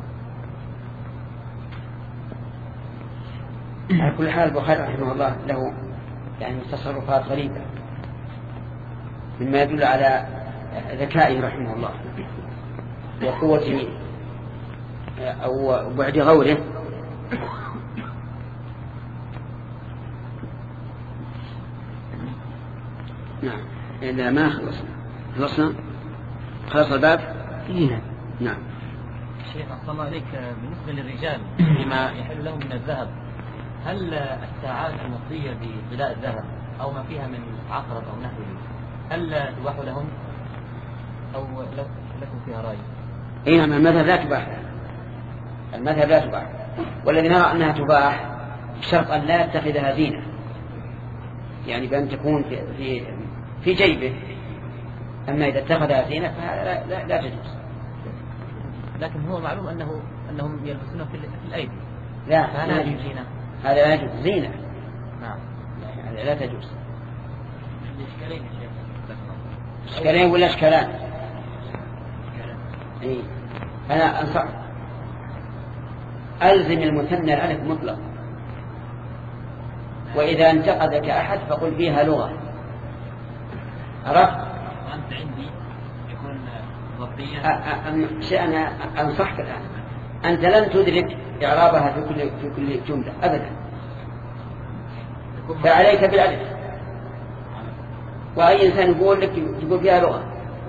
على كل حال البخاري رحمه الله له يعني تصرفات غريبة مما يدل على ذكائه رحمه الله وقوة أو بعد غوره. نعم. إذا ما خلصنا خلصنا خلص الباب. نعم. نعم. شيخ أحسن الله عليك، بالنسبة للرجال فيما يحل لهم من الذهب، هل الساعات المطلية بطلاء الذهب أو ما فيها من عقرب أو نحوه هل تباح لهم أو لكم فيها رأي؟ إيه نعم. المذهب لا تباح، المذهب لا تباح، والذي نرى أنها تباح بشرط أن لا يتخذها زينة، يعني بأن تكون في في, في جيبه. أما إذا اتخذها زينة فهذا لا, لا, لا تجوز. لكن هو معلوم أنه أنهم يلبسونه في الأيدي. لا فهذا يجوز زينة. هذا لا يجوز زينة. نعم. هذا لا تجوز. إشكالين يا شيخ. إشكالين ولا إشكالان؟ إيه. أنا أنصح ألزم المثنى الألف مطلق، وإذا انتقدك أحد فقل فيها لغة. عرفت؟ وأنت عندي يكون ضبطيا. شيء أنا أنصحك الآن، أنت لن تدرك إعرابها في كل في كل جملة أبدا، فعليك بالألف. وأي إنسان يقول لك تقول فيها لغة.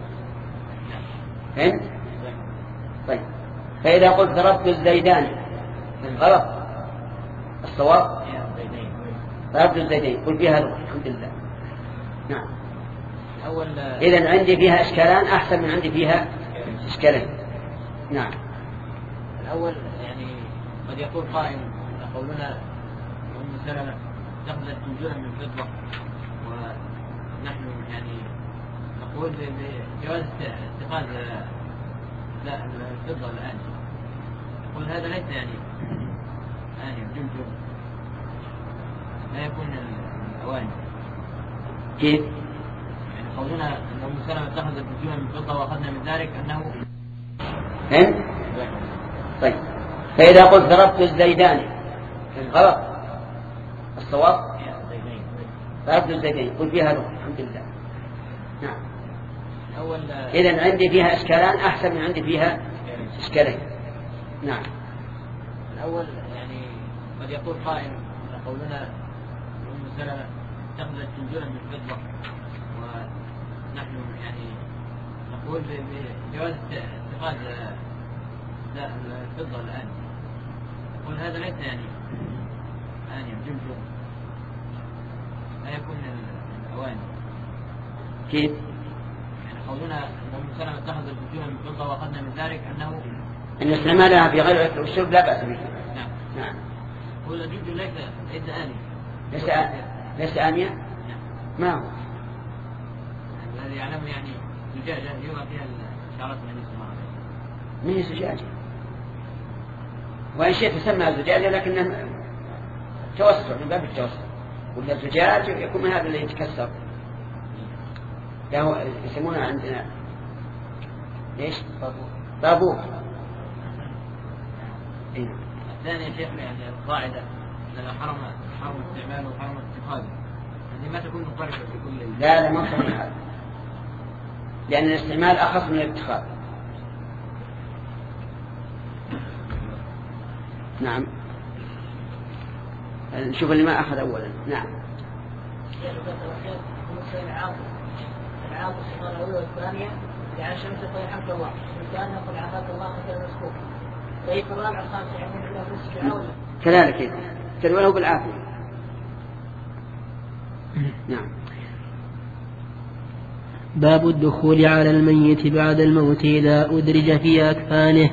فهمت؟ طيب. فإذا قلت ضربت الزيدان غلط، الصواب ضربت الزيدين قل فيها لغة. الحمد لله. نعم. الأول إذن عندي فيها إشكالان أحسن من عندي فيها إشكالين. نعم. الأول يعني قد يقول قائل قولنا أم سلمة تقبل وجوها من فضة، ونحن يعني نقول بجواز اتخاذ لا الفضة الآن. نقول هذا ليس يعني يعني جمجم، لا يكون الأواني. كيف؟ يعني قولنا أن أم سلمة اتخذت وجوها من فضة وأخذنا من ذلك أنه فهمت؟ طيب. فإذا قلت ضربت الزيدان غلط، الصواب فأفضل الزيتين قل فيها روح الحمد لله. نعم. أول إذن عندي فيها إشكالان أحسن من عندي فيها إشكالين. نعم. الأول يعني قد يقول قائل قولنا أم سلمة تخرج جنجولا من فضة، ونحن يعني نقول بجواز اتخاذ الفضة الآن، نقول هذا ليس يعني آنية جنجول، لا يكون الأواني. كيف؟ يعني قولنا أم سلمة اتخذ الجنجولا من فضة وأخذنا من ذلك أنه أن استعمالها في غير الأكل والشرب لا بأس به. نعم. نعم. هو الجنجول ليس ليس آنية. ليس ليس آنية؟ نعم. ما هو؟ الذي يعلم يعني زجاجة يوضع فيها الشعرات النبي صلى الله عليه وسلم. من هي زجاجة؟ وإن شئت تسمى زجاجة لكن توسع من باب التوسع، ولا الزجاج يكون من هذا اللي يتكسر. له يسمونها عندنا ايش؟ بابوق. إيه؟ الثاني يا شيخ يعني القاعدة أن حرم حرم استعماله وحرم اتخاذه، هذه ما تكون مقاربة في كل. لا لا ما صحيح هذا، لأن الاستعمال أخص من الاتخاذ. نعم. نشوف اللي ما أخذ أولا. نعم. العاطف الأولى والثانية يعني شمس طيب حمد الله كان نقول عافاك الله مثل المسكوك طيب الرابع الخامس يعني إلا في السبعة كذلك تدوله بالعافية. نعم. باب الدخول على الميت بعد الموت إذا أدرج في أكفانه.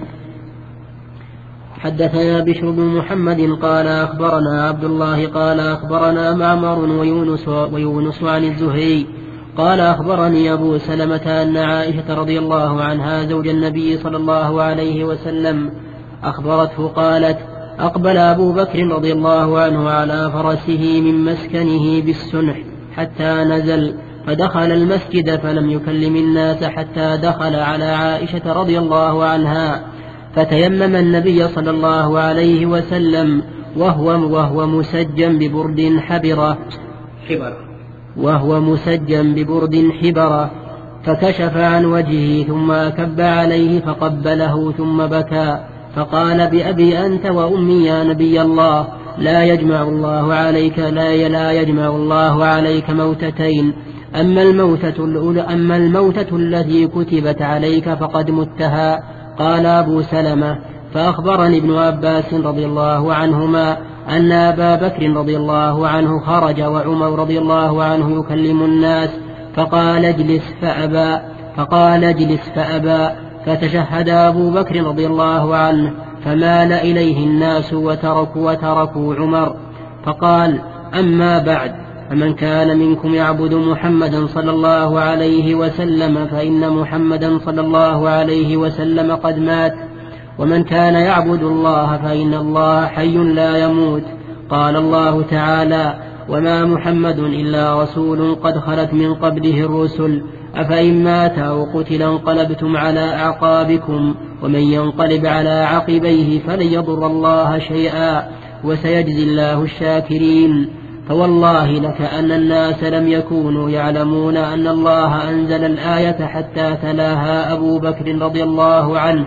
حدثنا بشر بن محمد قال أخبرنا عبد الله قال أخبرنا معمر ويونس, ويونس عن الزهري قال أخبرني أبو سلمة أن عائشة رضي الله عنها زوج النبي صلى الله عليه وسلم أخبرته قالت أقبل أبو بكر رضي الله عنه على فرسه من مسكنه بالسنح حتى نزل فدخل المسجد فلم يكلم الناس حتى دخل على عائشة رضي الله عنها فتيمم النبي صلى الله عليه وسلم وهو, وهو مسجم ببرد حبرة حبرة وهو مسجم ببرد حبرة فكشف عن وجهه ثم أكب عليه فقبله ثم بكى فقال بأبي أنت وأمي يا نبي الله لا يجمع الله عليك لا, لا يجمع الله عليك موتتين أما الموتة, أما الموتة التي كتبت عليك فقد متها. قال أبو سلمة فأخبرني ابن عباس رضي الله عنهما أن أبا بكر رضي الله عنه خرج وعمر رضي الله عنه يكلم الناس فقال اجلس فأبى فقال اجلس فأبى فتشهد أبو بكر رضي الله عنه فمال إليه الناس وتركوا وتركوا عمر فقال أما بعد فمن كان منكم يعبد محمدا صلى الله عليه وسلم فإن محمدا صلى الله عليه وسلم قد مات ومن كان يعبد الله فإن الله حي لا يموت. قال الله تعالى وما محمد إلا رسول قد خلت من قبله الرسل أفإن مات أو قتل انقلبتم على أعقابكم ومن ينقلب على عقبيه فلن يضر الله شيئا وسيجزي الله الشاكرين. فوالله لكأن الناس لم يكونوا يعلمون أن الله أنزل الآية حتى تلاها أبو بكر رضي الله عنه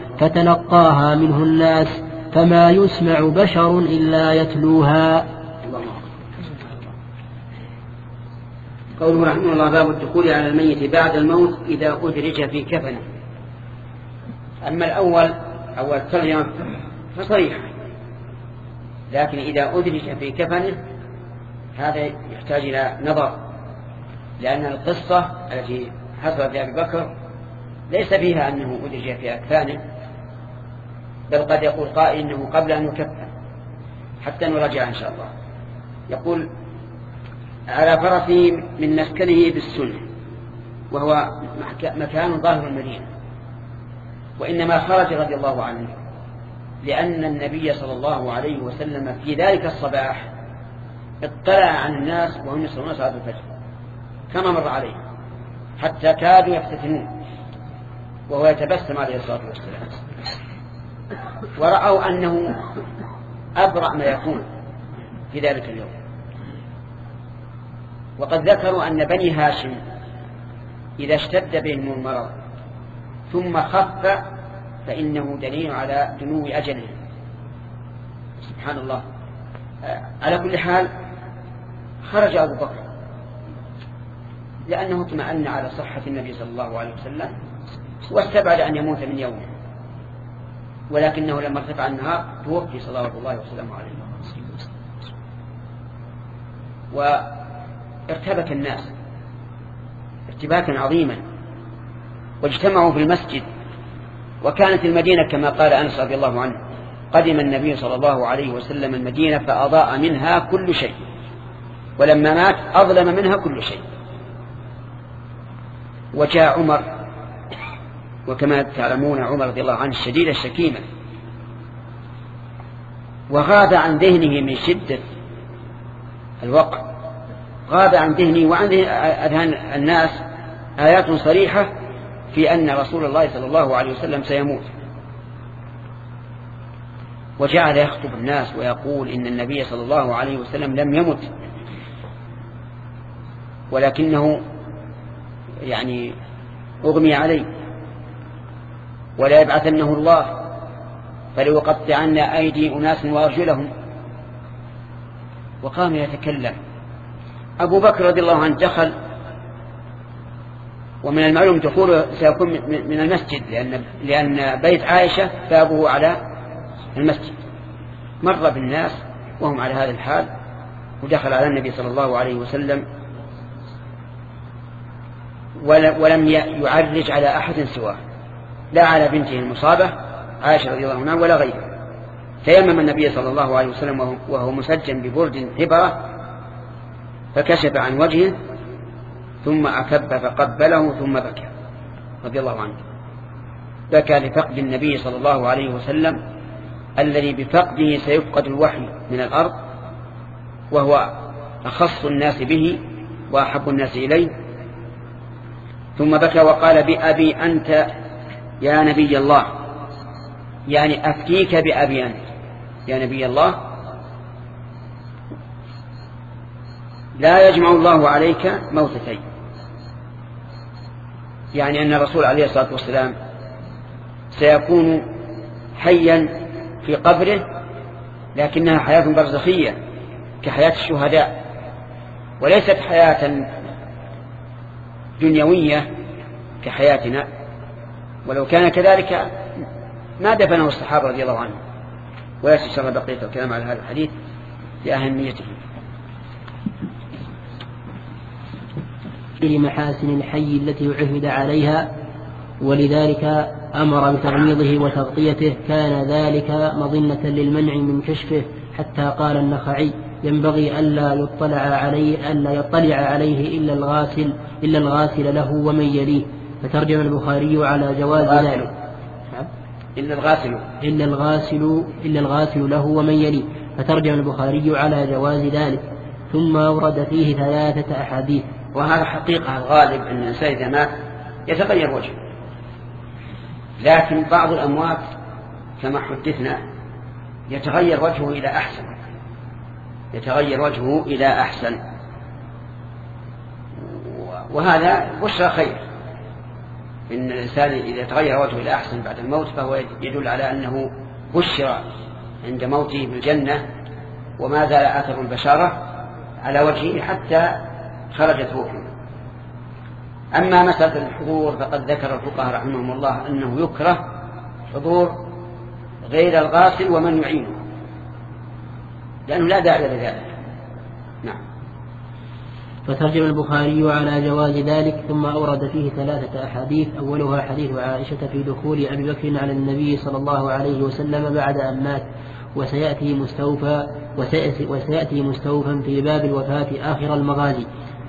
فتلقاها منه الناس فما يسمع بشر إلا يتلوها. قوله رحمه الله باب الدخول على الميت بعد الموت إذا أدرج في كفنه. أما الأول أول ترجمة فصريح، لكن إذا أدرج في كفنه هذا يحتاج إلى نظر، لأن القصة التي حصلت لأبي بكر ليس فيها أنه أدرج في أكفانه، بل قد يقول قائل إنه قبل أن يكفن حتى نرجع إن شاء الله. يقول على فرسه من مسكنه بالسنة وهو مكان ظاهر المدينة، وإنما خرج رضي الله عنه لأن النبي صلى الله عليه وسلم في ذلك الصباح اطلع عن الناس وهم يصلون صلاة الفجر كما مر عليه حتى كادوا يفتتنون وهو يتبسم عليه الصلاة والسلام، ورأوا أنه أبرأ ما يكون في ذلك اليوم، وقد ذكروا أن بني هاشم إذا اشتد بهم المرض ثم خف فإنه دليل على دنو أجله. سبحان الله. على كل حال خرج أبو بكر لأنه اطمأن على صحة النبي صلى الله عليه وسلم واستبعد أن يموت من يومه، ولكنه لما ارتفع النهار توفي صلوات الله وسلامه عليه. وارتبك الناس ارتباكا عظيما واجتمعوا في المسجد، وكانت المدينة كما قال أنس رضي الله عنه قدم النبي صلى الله عليه وسلم المدينة فأضاء منها كل شيء، ولما مات أظلم منها كل شيء. وجاء عمر، وكما تعلمون عمر رضي الله عنه شديد الشكيمة، وغاب عن ذهنه من شدة الوقع، غاب عن ذهنه وعن أذهان الناس آيات صريحة في أن رسول الله صلى الله عليه وسلم سيموت. وجعل يخطب الناس ويقول إن النبي صلى الله عليه وسلم لم يمت، ولكنه يعني أغمي عليه، ولا يبعثنه الله فليقطعن أيدي أناس وأرجلهم. وقام يتكلم. أبو بكر رضي الله عنه دخل، ومن المعلوم دخوله سيكون من المسجد، لأن, لأن بيت عائشة بابه على المسجد. مر بالناس وهم على هذا الحال، ودخل على النبي صلى الله عليه وسلم ولم يعرج على أحد سواه، لا على بنته المصابة عائشة رضي الله عنها ولا غيره. تيمم النبي صلى الله عليه وسلم وهو مسجن ببرد هبرة، فكشف عن وجهه ثم أكب فقبله ثم بكى رضي الله عنه. بكى لفقد النبي صلى الله عليه وسلم الذي بفقده سيفقد الوحي من الأرض، وهو أخص الناس به وأحب الناس إليه. ثم بكى وقال بأبي أنت يا نبي الله، يعني أفتيك بأبي أنت يا نبي الله، لا يجمع الله عليك موتتين، يعني أن الرسول عليه الصلاة والسلام سيكون حيا في قبره، لكنها حياة برزخية كحياة الشهداء، وليست حياة دنيوية كحياتنا، ولو كان كذلك ما دفنه الصحابة رضي الله عنهم. ويسر بقية الكلام على هذا الحديث لأهميته. لمحاسن الحي التي عهد عليها، ولذلك أمر بتغميضه وتغطيته، كان ذلك مظنة للمنع من كشفه، حتى قال النخعي ينبغي ألا يطلع عليه ألا يطلع عليه إلا الغاسل إلا الغاسل له ومن يليه. فترجم البخاري على جواز ذلك إلا الغاسل إلا الغاسل إلا الغاسل له ومن يليه. فترجم البخاري على جواز ذلك، ثم ورد فيه ثلاثة أحاديث. وهذا حقيقة الغالب أن الإنسان إذا مات يتغير وجهه، لكن بعض الأموات كما حدثنا يتغير وجهه إلى أحسن، يتغير وجهه إلى أحسن، وهذا بشرى خير. إن الإنسان إذا تغير وجهه إلى أحسن بعد الموت فهو يدل على أنه بشرى عند موته بالجنة، وما زال أثر البشارة على وجهه حتى خرجت روحه. أما مسألة الحضور فقد ذكر الفقهاء رحمهم الله أنه يكره حضور غير الغاسل ومن يعينه، لأنه لا داعي لذلك. نعم. فترجم البخاري على جواز ذلك، ثم أورد فيه ثلاثة أحاديث. أولها حديث عائشة في دخول أبي بكر على النبي صلى الله عليه وسلم بعد أن مات، وسيأتي مستوفى وسيأتي مستوفا في باب الوفاة آخر المغازي.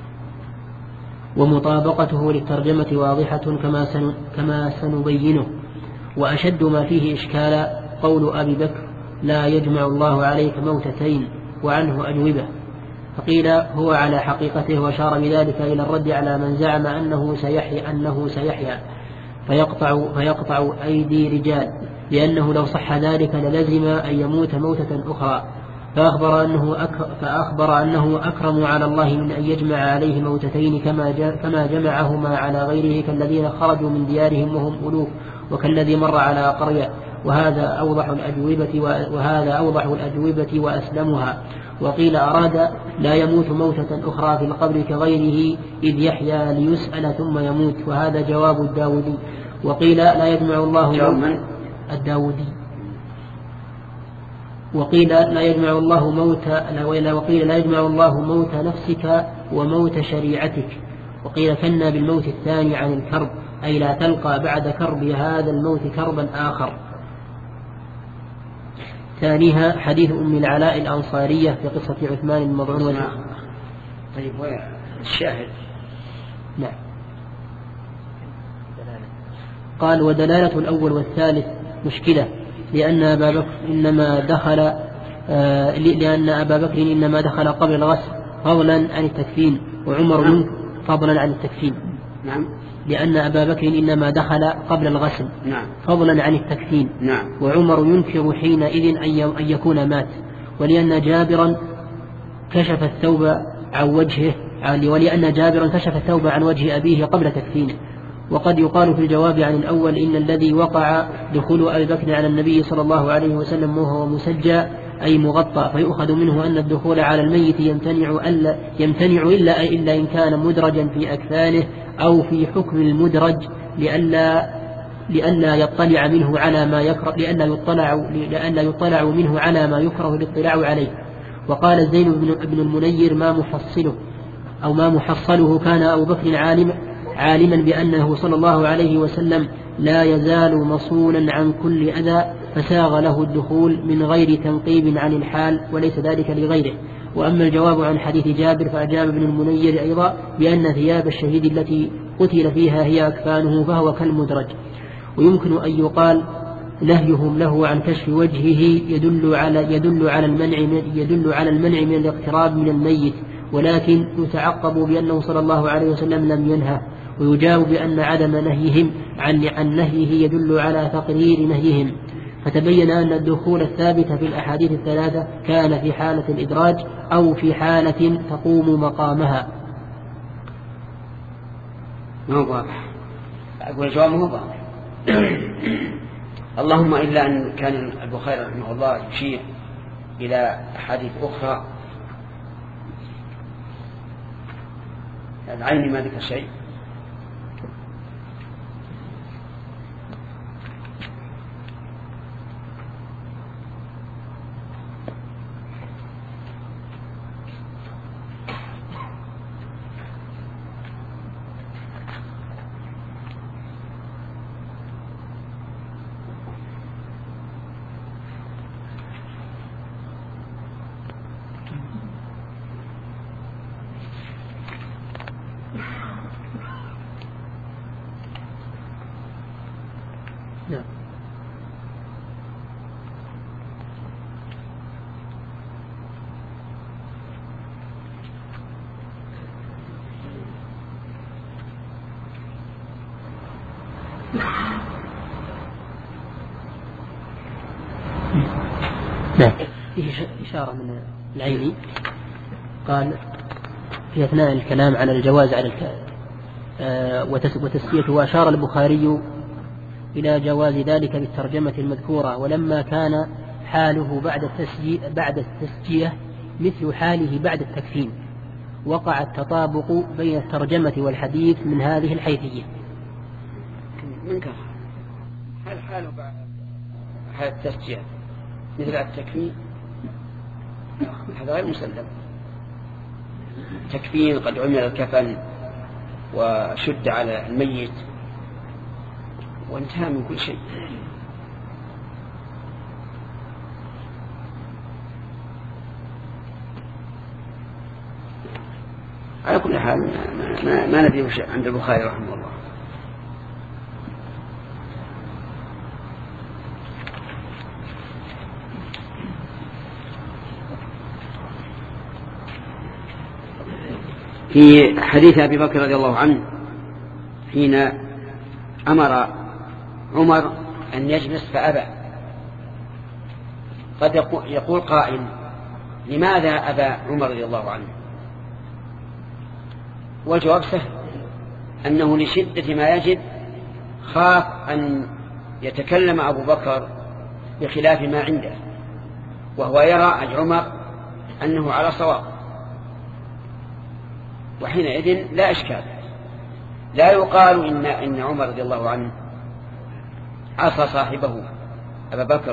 ومطابقته للترجمة واضحة كما سن كما سنبينه. وأشد ما فيه إشكال قول أبي بكر لا يجمع الله عليك موتتين، وعنه أجوبة. فقيل هو على حقيقته، وشار بذلك إلى الرد على من زعم أنه سيحيا أنه سيحيا فيقطع فيقطع أيدي رجال، لأنه لو صح ذلك للزم أن يموت موتة أخرى. فأخبر أنه, أك... فأخبر أنه أكرم على الله من أن يجمع عليه موتتين كما, ج... كما جمعهما على غيره كالذين خرجوا من ديارهم وهم ألوف وكالذي مر على قرية. وهذا أوضح الأجوبة وهذا أوضح الأجوبة وأسلمها. وقيل أراد لا يموت موتة أخرى في القبر كغيره إذ يحيى ليسأل ثم يموت، وهذا جواب الداودي. وقيل لا يجمع الله موت الداودي وقيل لا يجمع الله موت وقيل لا يجمع الله موت نفسك وموت شريعتك. وقيل كنا بالموت الثاني عن الكرب، أي لا تلقى بعد كرب هذا الموت كربا آخر. ثانيها حديث أم العلاء الأنصارية في قصة عثمان المضعون. طيب الشاهد. نعم. قال ودلالة الأول والثالث مشكلة، لأن أبا بكر إنما دخل آه لأن أبا بكر إنما دخل قبل الغسل فضلا عن التكفين، وعمر نعم. فضلا عن التكفين. نعم. لأن أبا بكر إنما دخل قبل الغسل نعم. فضلا عن التكفين. نعم. وعمر ينكر حينئذ أن يكون مات. ولأن جابرا كشف الثوب عن وجهه ولأن جابرا كشف الثوب عن وجه أبيه قبل تكفينه. وقد يقال في الجواب عن الأول إن الذي وقع دخول أبي بكر على النبي صلى الله عليه وسلم وهو مسجى أي مغطى، فيؤخذ منه أن الدخول على الميت يمتنع, ألا يمتنع إلا, إلا إن كان مدرجا في أكفانه أو في حكم المدرج لئلا لئلا يطلع منه على ما يكره لئلا يطلع لئلا يطلع منه على ما يكره الاطلاع عليه. وقال زين بن المنير ما محصله أو ما محصله كان أبو بكر عالم عالما بأنه صلى الله عليه وسلم لا يزال مصونا عن كل أذى فساغ له الدخول من غير تنقيب عن الحال وليس ذلك لغيره. وأما الجواب عن حديث جابر فأجاب ابن المنير أيضا بأن ثياب الشهيد التي قتل فيها هي أكفانه فهو كالمدرج. ويمكن أن يقال نهيهم له عن كشف وجهه يدل على يدل على المنع من يدل على المنع من الاقتراب من الميت، ولكن يتعقب بأنه صلى الله عليه وسلم لم ينهى. ويجاب بأن عدم نهيهم عن عن نهيه يدل على تقرير نهيهم. فتبين أن الدخول الثابت في الأحاديث الثلاثة كان في حالة الإدراج أو في حالة تقوم مقامها. ما هو واضح. أقول الجواب ما هو واضح. اللهم إلا أن كان البخاري رحمه الله يشير إلى أحاديث أخرى العين ما ذكر شيء. نعم. نعم. فيه إشارة من العيني قال في أثناء الكلام على الجواز على الك... آه وتسكيته، وأشار البخاري إلى جواز ذلك بالترجمة المذكورة، ولما كان حاله بعد التسجية, بعد التسجية مثل حاله بعد التكفين وقع التطابق بين الترجمة والحديث من هذه الحيثية. من كفر هل حاله بعد حال التسجية مثل التكفين؟ هذا غير مسلم. تكفين قد عمل الكفن وشد على الميت وانتهى من كل شيء. على كل حال ما, ما, ما ندري شيء عند البخاري رحمه الله. في حديث أبي بكر رضي الله عنه حين أمر عمر أن يجلس فأبى، قد يقول قائل لماذا أبى عمر رضي الله عنه؟ والجواب سهل، أنه لشدة ما يجد خاف أن يتكلم أبو بكر بخلاف ما عنده، وهو يرى أي عمر أنه على صواب، وحينئذ لا إشكال، لا يقال إن, إن عمر رضي الله عنه عصى صاحبه أبا بكر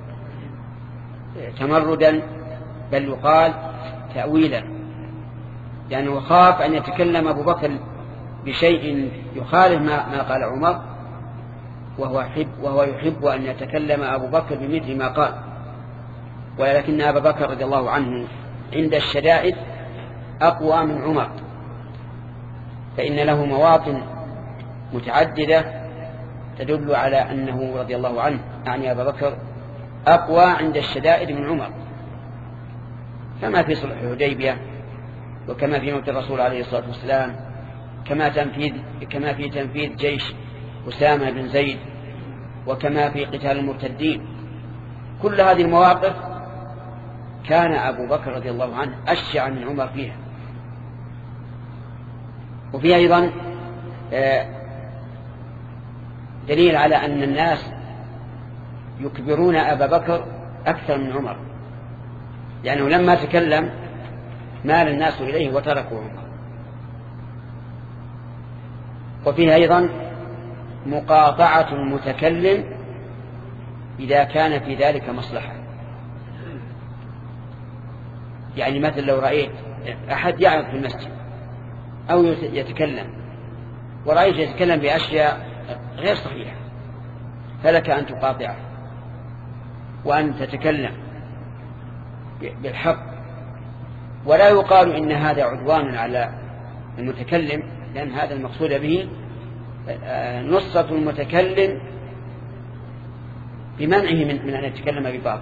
تمردا، بل يقال تأويلا، يعني وخاف أن يتكلم أبو بكر بشيء يخالف ما, ما قال عمر، وهو يحب, وهو يحب أن يتكلم أبو بكر بمثل ما قال. ولكن أبا بكر رضي الله عنه عند الشدائد أقوى من عمر، فإن له مواطن متعددة تدل على أنه رضي الله عنه يعني أبا بكر أقوى عند الشدائد من عمر، كما في صلح الحديبية، وكما في موت الرسول عليه الصلاة والسلام، كما, تنفيذ كما في تنفيذ جيش أسامة بن زيد، وكما في قتال المرتدين. كل هذه المواقف كان أبو بكر رضي الله عنه أشجع من عمر فيها. وفي أيضا دليل على أن الناس يكبرون أبا بكر أكثر من عمر، لأنه لما تكلم مال الناس إليه وتركوا عمر. وفيه أيضا مقاطعة المتكلم إذا كان في ذلك مصلحة، يعني مثل لو رأيت أحد يعرض في المسجد أو يتكلم ورأيت يتكلم بأشياء غير صحيحة، فلك أن تقاطعه وأن تتكلم بالحق، ولا يقال إن هذا عدوان على المتكلم، لأن هذا المقصود به نصرة المتكلم بمنعه من أن يتكلم بباطل.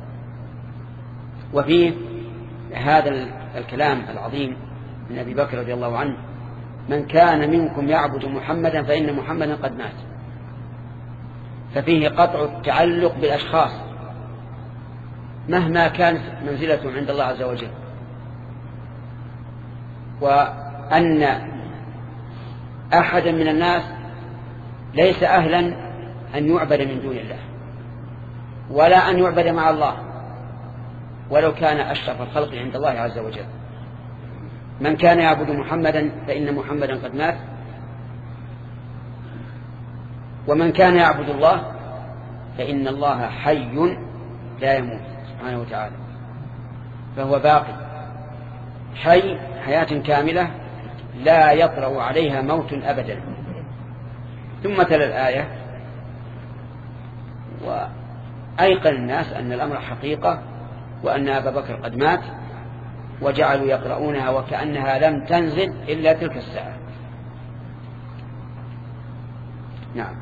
وفيه هذا الكلام العظيم من أبي بكر رضي الله عنه: من كان منكم يعبد محمدا فإن محمدا قد مات. ففيه قطع التعلق بالأشخاص مهما كانت منزلتهم عند الله عز وجل، وأن أحدا من الناس ليس أهلا أن يعبد من دون الله ولا أن يعبد مع الله ولو كان أشرف الخلق عند الله عز وجل. من كان يعبد محمدا فإن محمدا قد مات، ومن كان يعبد الله فإن الله حي لا يموت سبحانه وتعالى، فهو باقي حي حياة كاملة لا يطرأ عليها موت أبدا. ثم تلا الآية: وأيقن الناس أن الأمر حقيقة وأن أبا بكر قد مات، وجعلوا يقرؤونها وكأنها لم تنزل إلا تلك الساعة. نعم.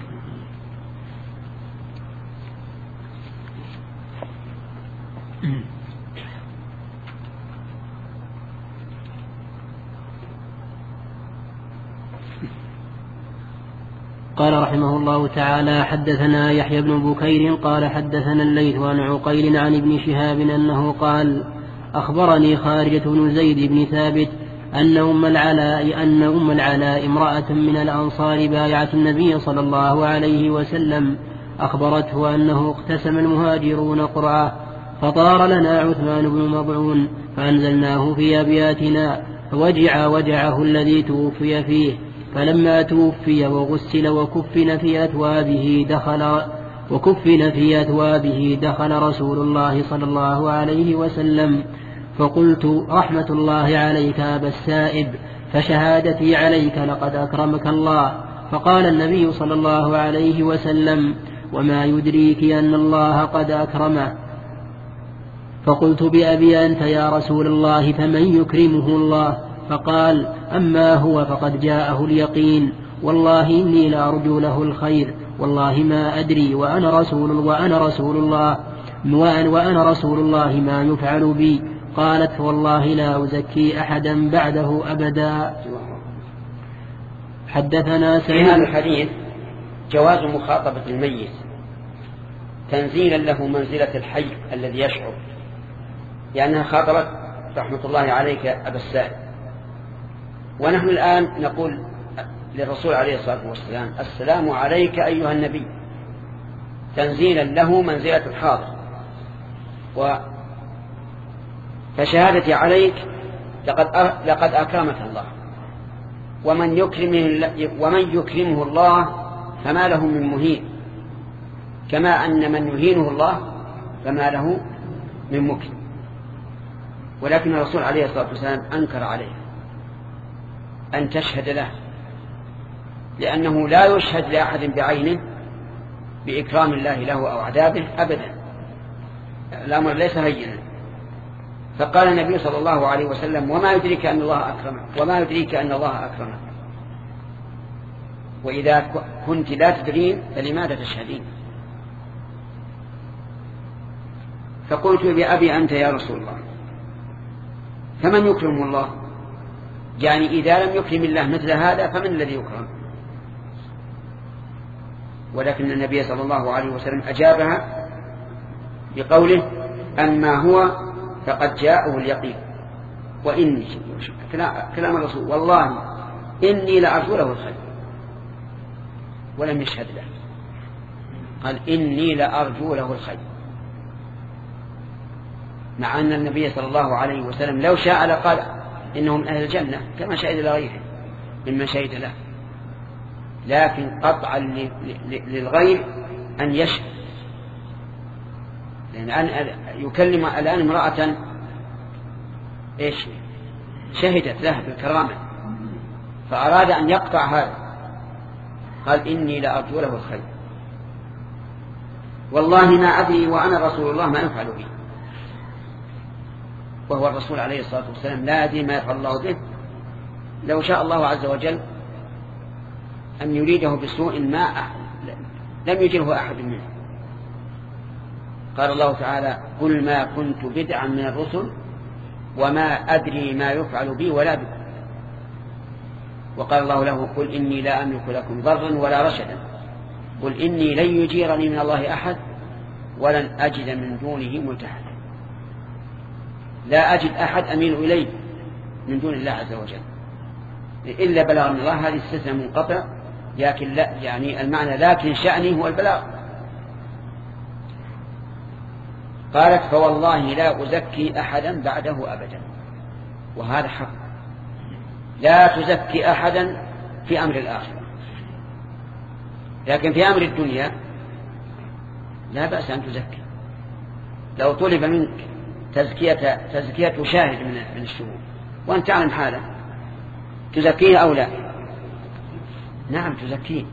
قال رحمه الله تعالى: حدثنا يحيى بن بكير قال حدثنا الليث عن عقيل عن ابن شهاب أنه قال: أخبرني خارجة بن زيد بن ثابت أن أم العلاء أن أم العلاء امرأة من الأنصار بايعت النبي صلى الله عليه وسلم، أخبرته أنه اقتسم المهاجرون قرعة، فطار لنا عثمان بن مضعون فأنزلناه في أبياتنا، فوجع وجعه الذي توفي فيه، فلما توفي وغسل وكفن في أثوابه دخل وكفن في أثوابه دخل رسول الله صلى الله عليه وسلم، فقلت: رحمة الله عليك أبا السائب، فشهادتي عليك لقد أكرمك الله. فقال النبي صلى الله عليه وسلم: وما يدريك أن الله قد أكرمه؟ فقلت: بأبي أنت يا رسول الله، فمن يكرمه الله؟ فقال: أما هو فقد جاءه اليقين، والله إني لأرجو له الخير، والله ما أدري وأنا رسول وأنا رسول الله وأنا رسول الله ما يفعل بي. قالت: والله لا أزكي أحدا بعده أبدا. حدثنا في هذا الحديث جواز مخاطبة الميت تنزيلا له منزلة الحي الذي يشعر، لأنها خاطرت رحمة الله عليك أبا السائب. ونحن الآن نقول للرسول عليه الصلاة والسلام السلام عليك أيها النبي، تنزيلا له منزلة الحاضر. و فشهادتي عليك لقد لقد أكرمك الله، ومن يكرمه ومن يكرمه الله فما له من مهين، كما أن من يهينه الله فما له من مكرم. ولكن الرسول عليه الصلاة والسلام أنكر عليه أن تشهد له، لأنه لا يشهد لأحد بعينه بإكرام الله له أو عذابه أبدا، الأمر ليس هينا. فقال النبي صلى الله عليه وسلم وما يدريك أن الله أكرمك، وما يدريك أن الله أكرمك. وإذا كنت لا تدرين فلماذا تشهدين؟ فقلت بأبي أنت يا رسول الله، فمن يكرمه الله؟ يعني إذا لم يكرم الله مثل هذا فمن الذي يكرم؟ ولكن النبي صلى الله عليه وسلم أجابها بقوله أما هو فقد جاءه اليقين، وإني كلام الرسول والله إني لأرجو له الخير، ولم يشهد له، قال إني لأرجو له الخير، مع أن النبي صلى الله عليه وسلم لو شاء لقال إنهم أهل الجنة كما شهد لغيره ممن شهد له، لكن قطعا للغير أن يشهد. لأن أن يكلم الآن امرأة إيش شهدت له بالكرامة، فأراد أن يقطع هذا، قال إني لأرجو له الخير، والله ما أدري وأنا رسول الله ما يفعل به. وهو الرسول عليه الصلاة والسلام لا يدري ما يفعل الله به. لو شاء الله عز وجل أن يريده بسوء ما لم يجره أحد منه. قال الله تعالى قل ما كنت بدعا من الرسل وما أدري ما يفعل بي ولا بكم. وقال الله له قل إني لا أملك لكم ضرا ولا رشدا، قل إني لن يجيرني من الله أحد ولن أجد من دونه ملتحدا. لا أجد أحد أميل إليه من دون الله عز وجل إلا بلغ من الله. هذه السلسلة منقطع، لكن لا يعني المعنى لكن شأني هو البلاغ. قالت فوالله لا أزكي أحدا بعده أبدا، وهذا حق، لا تزكي أحدا في أمر الآخرة، لكن في أمر الدنيا لا بأس أن تزكي. لو طلب منك تزكية تزكية شاهد من الشهود وأنت تعلم حاله، تزكيه أو لا؟ نعم تزكيه.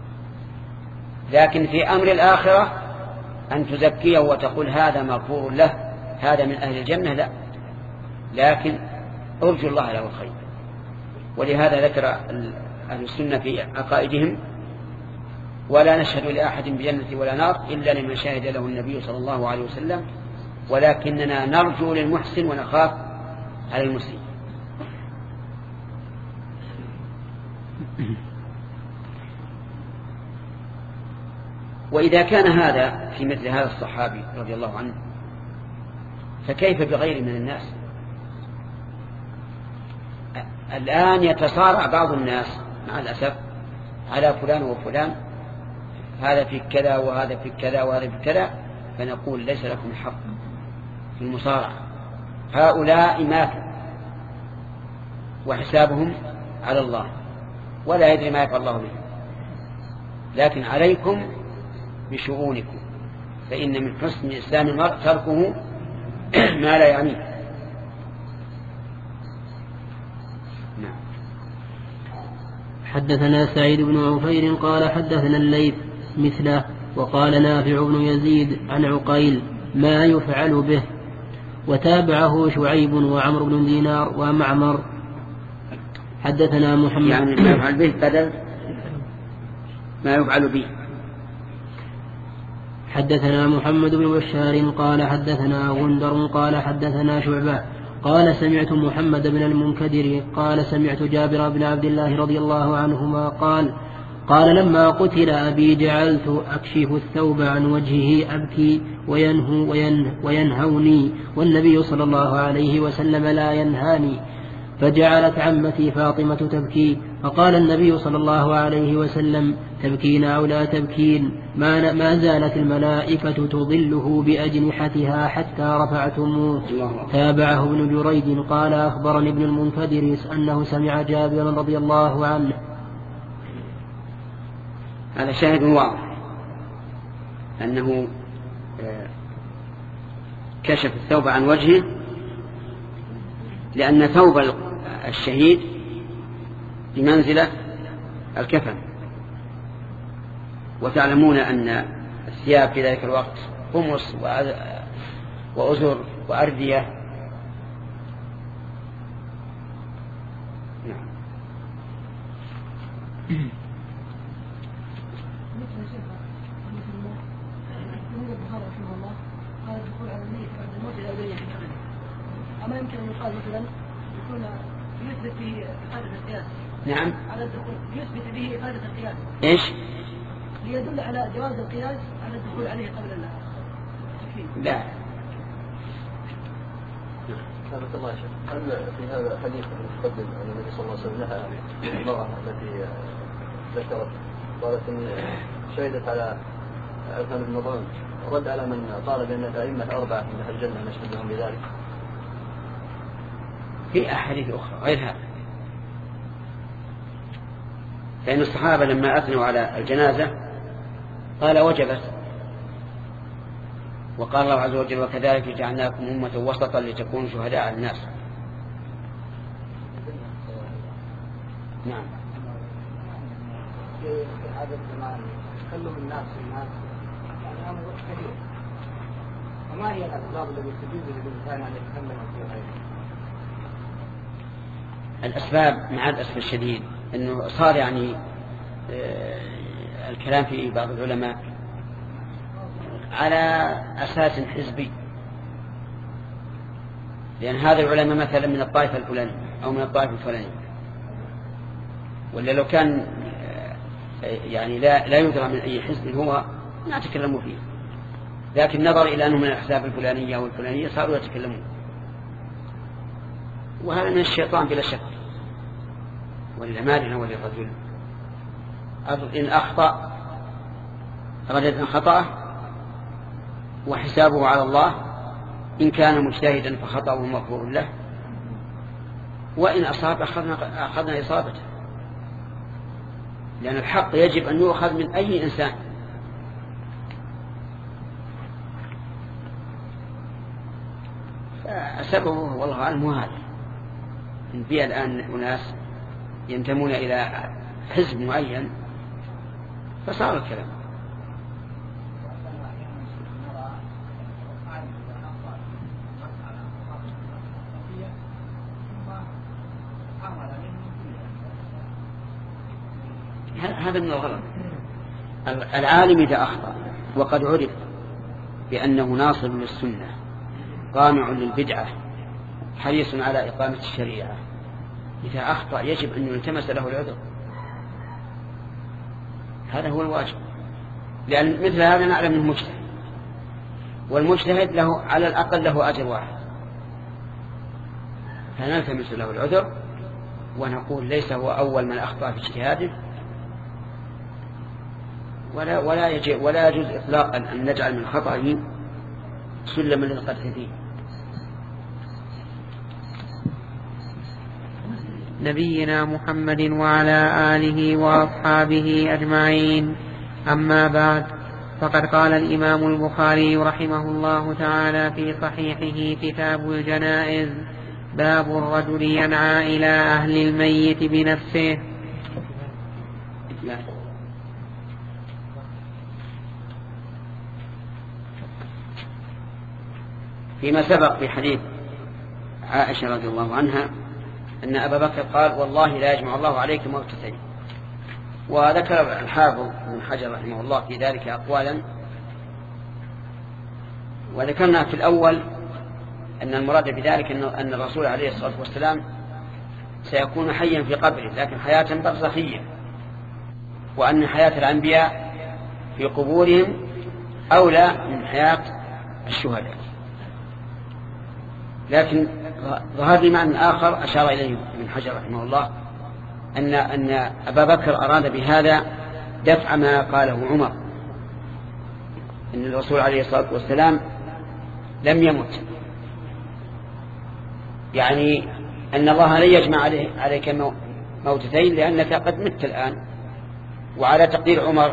لكن في أمر الآخرة أن تزكيه وتقول هذا مغفور له، هذا من أهل الجنة، لا، لكن أرجو الله له الخير. ولهذا ذكر أهل السنة في عقائدهم ولا نشهد لأحد بجنة ولا نار إلا لمن شهد له النبي صلى الله عليه وسلم، ولكننا نرجو للمحسن ونخاف على المسيء. وإذا كان هذا في مثل هذا الصحابي رضي الله عنه فكيف بغيره من الناس؟ الآن يتصارع بعض الناس مع الأسف على فلان وفلان، هذا في كذا وهذا في كذا وهذا في كذا، فنقول ليس لكم حق في المصارعة. هؤلاء ماتوا وحسابهم على الله ولا يدري ما يفعل الله بهم، لكن عليكم بشؤونكم، فإن من حسن إسلام المرء تركه ما لا يعنيه. حدثنا سعيد بن عفير قال حدثنا الليث مثله، وقال نافع بن يزيد عن عقيل ما يفعل به، وتابعه شعيب وعمر بن دينار ومعمر. حدثنا محمد يعني ما يفعل به بدل ما يفعل به. حدثنا محمد بن بشار قال حدثنا غندر قال حدثنا شعبة قال سمعت محمد بن المنكدر قال سمعت جابر بن عبد الله رضي الله عنهما قال قال لما قتل أبي جعلت أكشف الثوب عن وجهه أبكي وينهو وين وينهوني والنبي صلى الله عليه وسلم لا ينهاني. فجعلت عمتي فاطمة تبكي فقال النبي صلى الله عليه وسلم تبكين أو لا تبكين ما, ما زالت الملائكة تظله بأجنحتها حتى رفعتموه. تابعه ابن جريج قال أخبرني ابن المنكدر أنه سمع جابرا رضي الله عنه. هذا شاهد واضح أنه كشف الثوب عن وجهه لأن ثوب الشهيد بمنزلة الكفن، وتعلمون أن الثياب في ذلك الوقت قمص وأزر وأردية. نعم. أما يمكن أن يقال مثلا يكون يثبت به إفادة القياس. نعم. على الدخول يثبت به إفادة القياس. إيش؟ ليدل على جواز القياس على الدخول عليه قبل الله. لا. ثابت الله يا شيخ. هل في هذا الحديث المتقدم أن النبي صلى الله عليه وسلم نهى المرأة التي ذكرت قالت إن شهدت على عثمان بن مظعون رد على من قال بأن الأئمة الأربعة من أهل الجنة نشهد لهم بذلك؟ في أحاديث أخرى غير هذا، فإن الصحابة لما أثنوا على الجنازة قال وجبت، وقال الله عز وجل وكذلك جعلناكم أمة وسطا لتكونوا شهداء على الناس. نعم. في هذا الزمان تكلم الناس الناس يعني أمر كثير، وما هي الأسباب التي تجوز للإنسان أن يتكلم في غيره؟ الأسباب مع الأسف الشديد أنه صار يعني الكلام في بعض العلماء على أساس حزبي، لأن هذا العلماء مثلا من الطائفة الفلانية أو من الطائفة الفلانية، ولا لو كان يعني لا لا يدرى من أي حزب هو ما تكلموا فيه، لكن نظر إلى أنه من الأحزاب الفلانية أو الفلانية صاروا يتكلمون، وهذا من الشيطان بلا شك. وللأمانة وللرجل إن أخطأ رجل خطأه وحسابه على الله، إن كان مجتهدا فخطأه مغفور له، وإن أصاب أخذنا, أخذنا إصابته، لأن الحق يجب أن يؤخذ من أي إنسان. فسببه والله أعلم هذا، إن في الآن أناس ينتمون إلى حزب معين فصار الكلام. هذا من الغلط. العالم إذا أخطأ وقد عرف بأنه ناصر للسنة قامع للبدعة حريص على إقامة الشريعة، إذا أخطأ يجب أن يلتمس له العذر، هذا هو الواجب، لأن مثل هذا نعلم منه مجتهد، والمجتهد له على الأقل له أجر واحد، فنلتمس له العذر ونقول ليس هو أول من أخطأ في اجتهاده، ولا ولا يجب ولا يجوز إطلاقا أن نجعل من خطأه سلما للقدح فيه. نبينا محمد وعلى آله وأصحابه أجمعين. أما بعد، فقد قال الإمام البخاري رحمه الله تعالى في صحيحه كتاب الجنائز: باب الرجل ينعى إلى أهل الميت بنفسه. فيما سبق في حديث عائشة رضي الله عنها أن أبا بكر قال: والله لا يجمع الله عليك موتتين. وذكر الحافظ بن حجر رحمه الله في ذلك أقوالا، وذكرنا في الأول أن المراد بذلك أن الرسول عليه الصلاة والسلام سيكون حيا في قبره، لكن حياة برزخية، وأن حياة الأنبياء في قبورهم أولى من حياة الشهداء. لكن ظهر لي معنى آخر أشار إليه ابن حجر رحمه الله، أن أن أبا بكر أراد بهذا دفع ما قاله عمر، أن الرسول عليه الصلاة والسلام لم يمت، يعني أن الله لن يجمع عليك موتتين لأنك قد مت الآن. وعلى تقدير عمر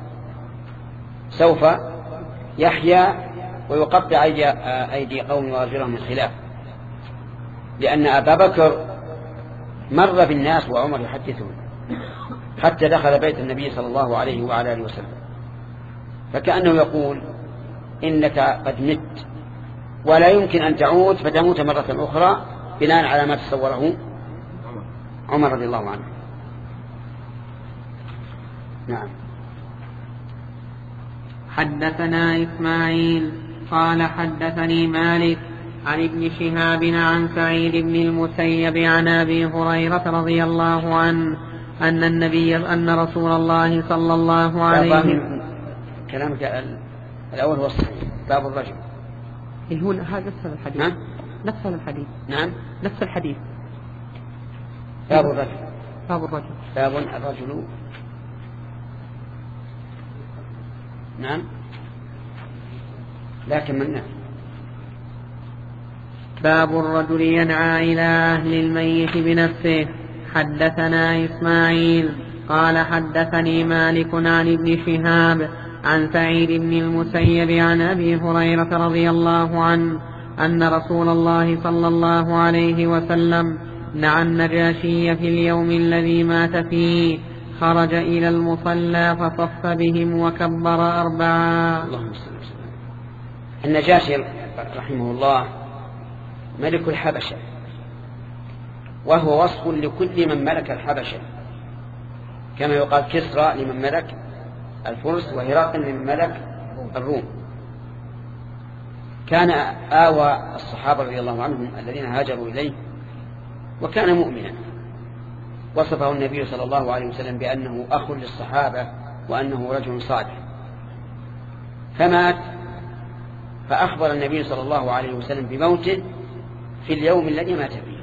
سوف يحيا ويقطع أيدي قوم وأرجلهم من خلاف، لأن أبا بكر مر بالناس وعمر يحدثهم حتى دخل بيت النبي صلى الله عليه وعلى آله وسلم، فكأنه يقول إنك قد مت ولا يمكن أن تعود فتموت مرة أخرى بناء على ما تصوره عمر رضي الله عنه. نعم. حدثنا إسماعيل قال حدثني مالك عن ابن شهاب عن سعيد بن المسيب عن أبي هريرة رضي الله عنه أن النبي أن رسول الله صلى الله عليه وسلم. كلامك الأول هو الصحيح، باب الرجل. هو هذا نفس الحديث. نعم. نفس الحديث. نعم. نفس الحديث. باب الرجل. باب الرجل. باب الرجل. نعم. لكن من نعم. باب الرجل ينعى إلى أهل الميت بنفسه. حدثنا إسماعيل قال حدثني مالك عن ابن شهاب عن سعيد بن المسيب عن أبي هريرة رضي الله عنه أن رسول الله صلى الله عليه وسلم نعى النجاشي في اليوم الذي مات فيه، خرج إلى المصلى فصف بهم وكبر أربعا. النجاشي رحمه الله ملك الحبشة، وهو وصف لكل من ملك الحبشة، كما يقال كسرى لمن ملك الفرس وهرقل لمن ملك الروم. كان آوى الصحابة رضي الله عنهم الذين هاجروا إليه، وكان مؤمنا. وصفه النبي صلى الله عليه وسلم بأنه أخ للصحابة وأنه رجل صالح. فمات، فأخبر النبي صلى الله عليه وسلم بموته في اليوم الذي مات فيه.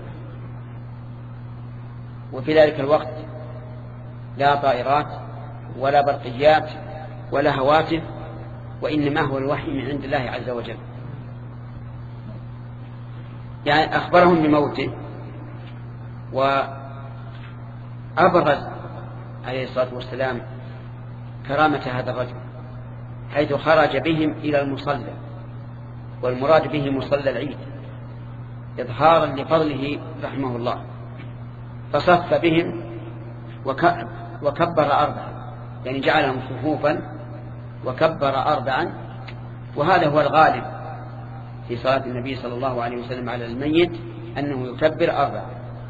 وفي ذلك الوقت لا طائرات ولا برقيات ولا هواتف، وإنما هو الوحي من عند الله عز وجل. يعني أخبرهم بموته، وأبرز عليه الصلاة والسلام كرامة هذا الرجل حيث خرج بهم إلى المصلى، والمراد به مصلى العيد إظهارا لفضله رحمه الله. فصف بهم وكبر أربعا، يعني جعلهم صفوفا وكبر أربعا، وهذا هو الغالب في صلاة النبي صلى الله عليه وسلم على الميت أنه يكبر أربعا.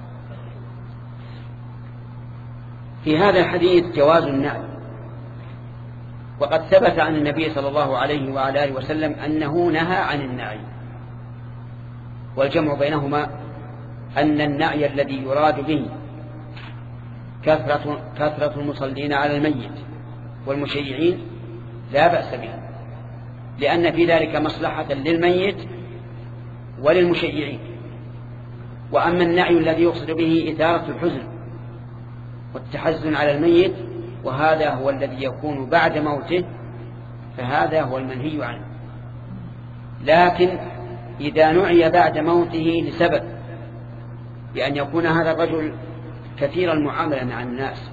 في هذا الحديث جواز النعي، وقد ثبت عن النبي صلى الله عليه وعلى آله وسلم أنه نهى عن النعي. والجمع بينهما أن النعي الذي يراد به كثرة, كثرة المصلين على الميت والمشيعين لا بأس به، لأن في ذلك مصلحة للميت وللمشيعين. وأما النعي الذي يقصد به إثارة الحزن والتحزن على الميت، وهذا هو الذي يكون بعد موته، فهذا هو المنهي عنه. لكن إذا نعي بعد موته لسبب، بأن يكون هذا الرجل كثير المعاملة مع الناس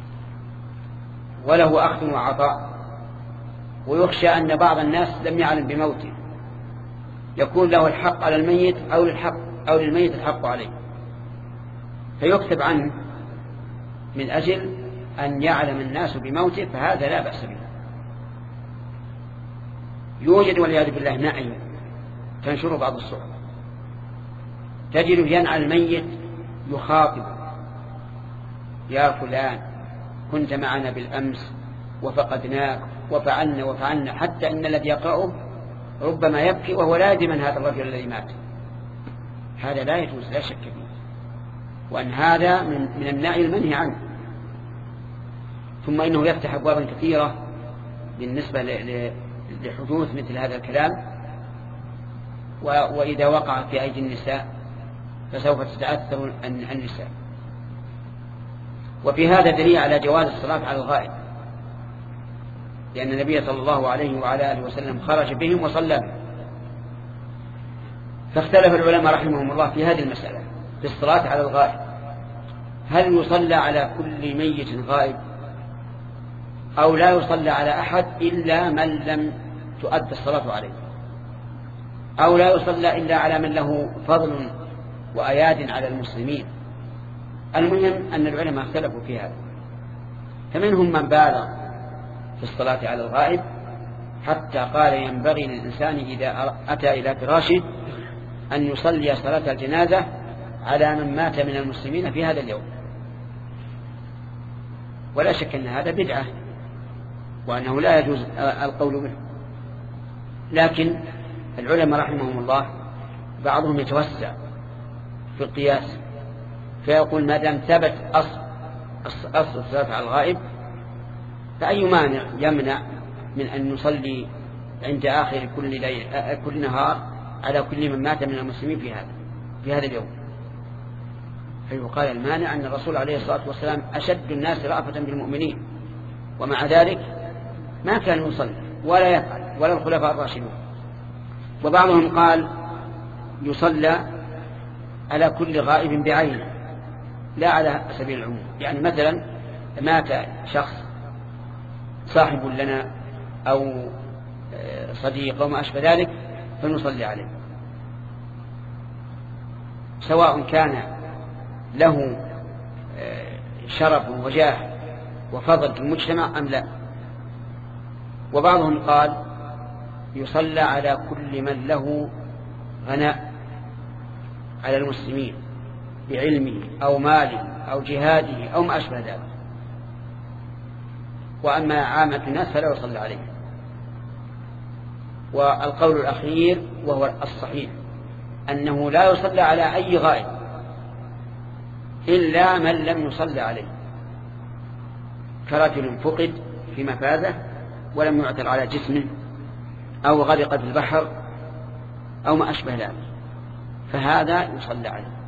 وله أخذ وعطاء، ويخشى أن بعض الناس لم يعلم بموته، يكون له الحق على الميت أو للحق أو للميت الحق عليه، فيكتب عنه من أجل أن يعلم الناس بموته، فهذا لا بأس به. يوجد والعياذ بالله نعي تنشر بعض الصحف، تجد ينعى الميت يخاطب: يا فلان كنت معنا بالأمس وفقدناك وفعلنا وفعلنا، حتى إن الذي يقرأه ربما يبكي وهو لا يدري من هذا الرجل الذي مات. هذا لا يجوز، لا شك فيه، وأن هذا من, من النعي المنهي عنه. ثم إنه يفتح أبوابا كثيرة بالنسبة لحدوث مثل هذا الكلام، وإذا وقع في أيدي النساء فسوف تتأثر النساء. وفي هذا دليل على جواز الصلاة على الغائب، لأن النبي صلى الله عليه وعلى آله وسلم خرج بهم وصلى بهم. فاختلف العلماء رحمهم الله في هذه المسألة في الصلاة على الغائب، هل يصلى على كل ميت غائب أو لا يصلى على أحد إلا من لم تؤدى الصلاة عليه، أو لا يصلى إلا على من له فضل وأياد على المسلمين. المهم أن العلماء اختلفوا في هذا، فمنهم من بالغ في الصلاة على الغائب حتى قال ينبغي للإنسان إذا أتى إلى فراشه أن يصلي صلاة الجنازة على من مات من المسلمين في هذا اليوم. ولا شك أن هذا بدعة وأنه لا يجوز القول به، لكن العلماء رحمهم الله بعضهم يتوسع في القياس فيقول ما دام ثبت أصل أصل الصلاة على الغائب فأي مانع يمنع من أن نصلي عند آخر كل ليل كل نهار على كل من مات من المسلمين في هذا في هذا اليوم. فيقال المانع أن الرسول عليه الصلاة والسلام أشد الناس رأفة بالمؤمنين، ومع ذلك ما كان يصلي ولا يفعل ولا الخلفاء الراشدون. وبعضهم قال يصلى على كل غائب بعينه لا على سبيل العموم، يعني مثلا مات شخص صاحب لنا أو صديق أو ما أشبه ذلك فنصلي عليه، سواء كان له شرف وجاه وفضل في المجتمع أم لا. وبعضهم قال يصلى على كل من له غناء على المسلمين بعلمه أو ماله أو جهاده أو ما أشبه ذلك، وأما عامة الناس فلا يصلى عليه. والقول الأخير وهو الصحيح أنه لا يصلى على أي غائب إلا من لم يصلى عليه، كرجل فقد في مفازة ولم يعثر على جسمه أو غرق في البحر أو ما أشبه ذلك، فهذا يصلى عليه.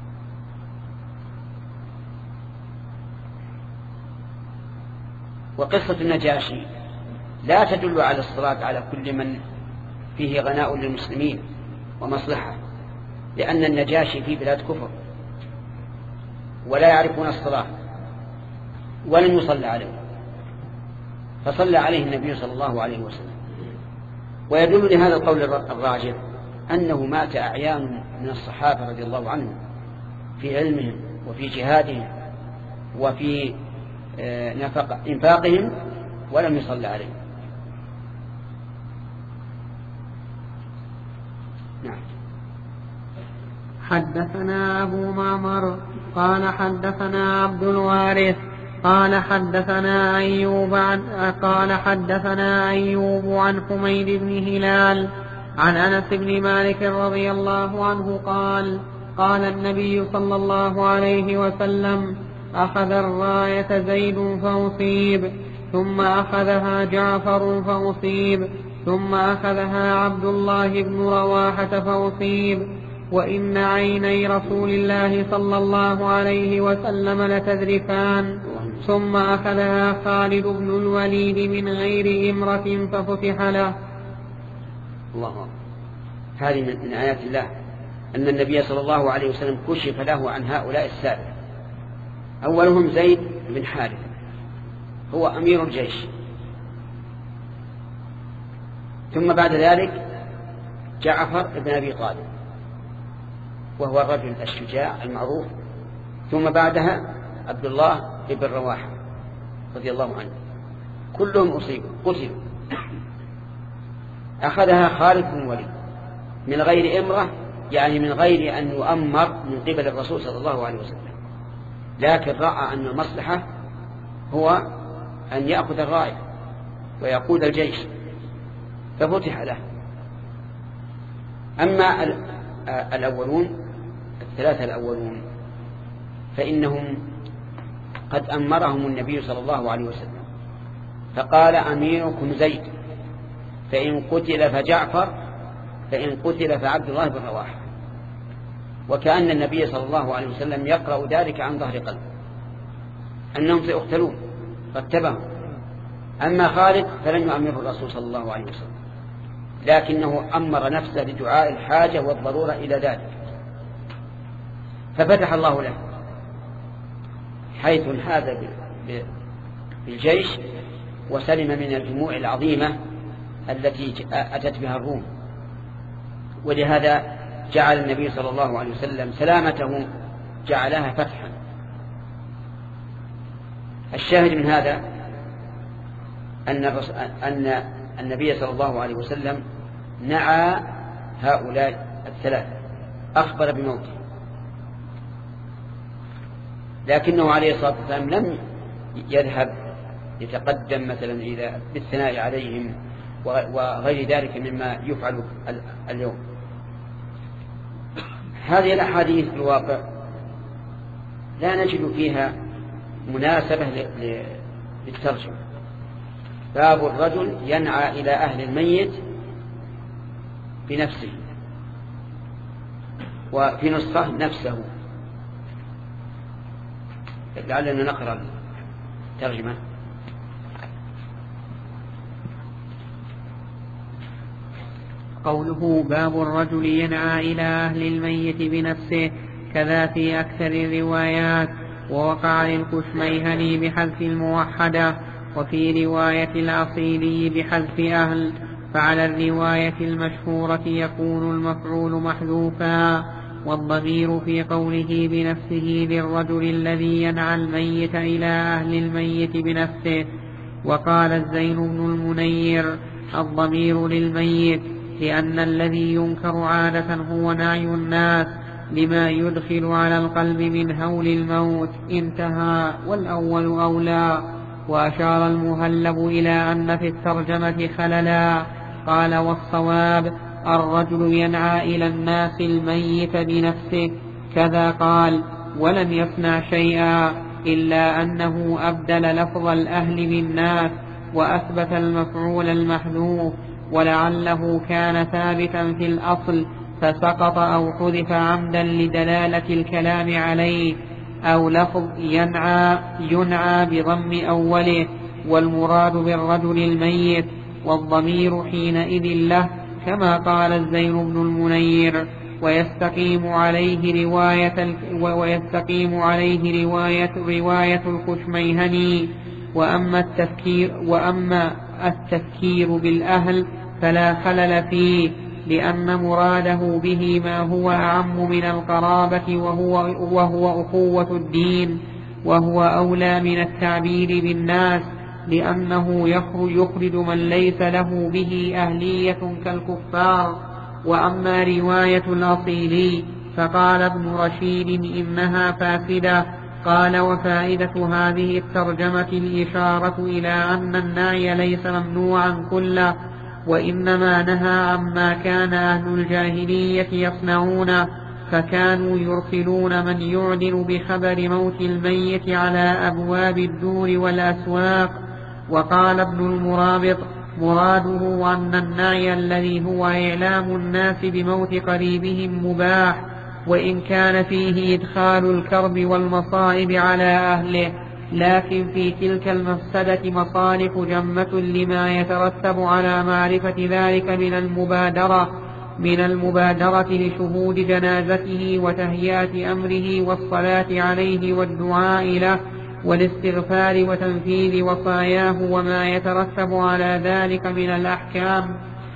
وقصة النجاشي لا تدل على الصلاة على كل من فيه غناء للمسلمين ومصلحة، لأن النجاشي في بلاد كفر ولا يعرفون الصلاة ولم يصلى عليه، فصلى عليه النبي صلى الله عليه وسلم. ويدل لهذا القول الراجح أنه مات أعيان من الصحابة رضي الله عنهم في علمهم وفي جهادهم وفي إنفاقهم ولم يصلى عليه. نعم. حدثنا أبو معمر قال حدثنا عبد الوارث قال حدثنا أيوب عن قال حدثنا أيوب عن حميد بن هلال عن أنس بن مالك رضي الله عنه قال قال النبي صلى الله عليه وسلم أخذ الراية زيد فأصيب، ثم أخذها جعفر فأصيب، ثم أخذها عبد الله بن رواحة فأصيب، وإن عيني رسول الله صلى الله عليه وسلم لتذرفان، ثم أخذها خالد بن الوليد من غير إمرة ففتح له. الله أكبر. هذه من آيات الله أن النبي صلى الله عليه وسلم كشف له عن هؤلاء السادة. أولهم زيد بن حارث هو أمير الجيش، ثم بعد ذلك جعفر بن أبي طالب وهو الرجل الشجاع المعروف، ثم بعدها عبد الله بن رواحة رضي الله عنه، كلهم أصيبوا قتلوا. أخذها خالد بن الوليد من غير إمرة، يعني من غير أن يؤمر من قبل الرسول صلى الله عليه وسلم، لكن رأى أن المصلحة هو أن يأخذ الراية ويقود الجيش ففتح له. أما الأولون الثلاثة الأولون فإنهم قد أمرهم النبي صلى الله عليه وسلم، فقال أميركم زيد، فإن قتل فجعفر، فإن قتل فعبد الله بن رواحة. وكأن النبي صلى الله عليه وسلم يقرأ ذلك عن ظهر قلب أنهم سيقتلون فاتبعهم. أما خالد فلن يؤمره الرسول صلى الله عليه وسلم، لكنه أمر نفسه لدعاء الحاجة والضرورة إلى ذلك، ففتح الله له حيث هذا بالجيش وسلم من الجموع العظيمة التي أتت بها الروم. ولهذا جعل النبي صلى الله عليه وسلم سلامته جعلها فتحا. الشاهد من هذا أن أن النبي صلى الله عليه وسلم نعى هؤلاء الثلاثة، أخبر بموته، لكنه عليه الصلاة والسلام لم يذهب يتقدم مثلا إلى بالثناء عليهم وغير ذلك مما يفعل اليوم. هذه الأحاديث في الواقع لا نجد فيها مناسبة للترجمة. باب الرجل ينعى إلى أهل الميت بنفسه، وفي نسخة نفسه. لعلنا نقرأ الترجمة. قوله باب الرجل ينعى إلى أهل الميت بنفسه كذا في أكثر الروايات، ووقع للكشميهني بحذف الموحدة، وفي رواية الأصيلي بحذف أهل، فعلى الرواية المشهورة يكون المفعول محذوفا، والضمير في قوله بنفسه للرجل الذي ينعى الميت إلى أهل الميت بنفسه. وقال الزين بن المنير الضمير للميت، لأن الذي ينكر عادة هو نعي الناس لما يدخل على القلب من هول الموت. انتهى. والأول أولى. وأشار المهلب إلى أن في الترجمة خللا، قال والصواب الرجل ينعى إلى الناس الميت بنفسه كذا قال، ولم يصنع شيئا إلا أنه أبدل لفظ الأهل بالناس وأثبت المفعول المحذوف، ولعله كان ثابتا في الأصل فسقط أو حذف عمدا لدلالة الكلام عليه، أو لفظ ينعى ينعى بضم أوله، والمراد بالرجل الميت، والضمير حينئذ له كما قال الزين بن المنير. ويستقيم عليه رواية ويستقيم عليه رواية رواية الكشميهني. وأما التفكير وأما التفكير بالأهل فلا خلل فيه، لأن مراده به ما هو أعم من القرابة وهو, وهو أخوة الدين، وهو أولى من التعبير بالناس، لأنه يخرج من ليس له به أهلية كالكفار. وأما رواية الأصيلي فقال ابن رشيد إنها فاسدة. قال وفائدة هذه الترجمة الإشارة إلى أن النعي ليس ممنوعا كله، وإنما نهى عما كان أهل الجاهلية يصنعونه، فكانوا يرسلون من يعلن بخبر موت الميت على أبواب الدور والأسواق. وقال ابن المرابط مراده أن النعي الذي هو إعلام الناس بموت قريبهم مباح، وإن كان فيه إدخال الكرب والمصائب على أهله، لكن في تلك المفسدة مصالح جمة لما يترتب على معرفة ذلك من المبادرة من المبادرة لشهود جنازته وتهيئة أمره والصلاة عليه والدعاء له والاستغفار وتنفيذ وصاياه وما يترتب على ذلك من الأحكام.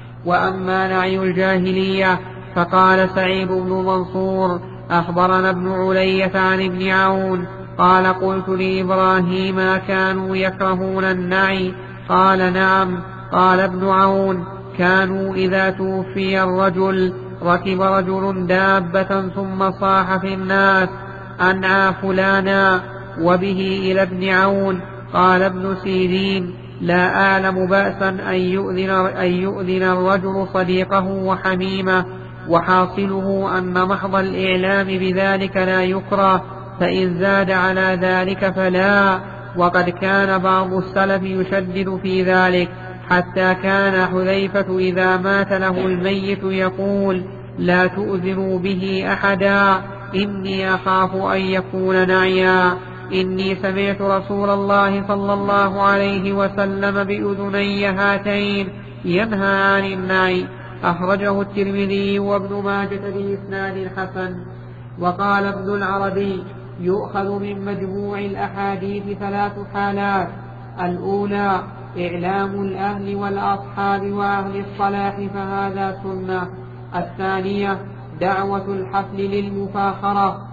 وأما نعي الجاهلية فقال سعيد بن منصور أخبرنا ابن علية عن ابن عون قال قلت لإبراهيم كانوا يكرهون النعي؟ قال نعم. قال ابن عون كانوا إذا توفي الرجل ركب رجل دابة ثم صاح في الناس أنعى فلانا، وبه إلى ابن عون. قال ابن سيرين لا أعلم بأسا أن يؤذن, أن يؤذن الرجل صديقه وحميمه، وحاصله أن محض الإعلام بذلك لا يكره، فإن زاد على ذلك فلا. وقد كان بعض السلف يشدد في ذلك، حتى كان حذيفة إذا مات له الميت يقول: لا تؤذنوا به أحدا، إني أخاف أن يكون نعيا، إني سمعت رسول الله صلى الله عليه وسلم بأذني هاتين ينهى عن النعي. أخرجه الترمذي وابن ماجة بإسناد حسن. وقال ابن العربي: يؤخذ من مجموع الأحاديث ثلاث حالات: الأولى إعلام الأهل والأصحاب وأهل الصلاح فهذا سنة. الثانية دعوة الحفل للمفاخرة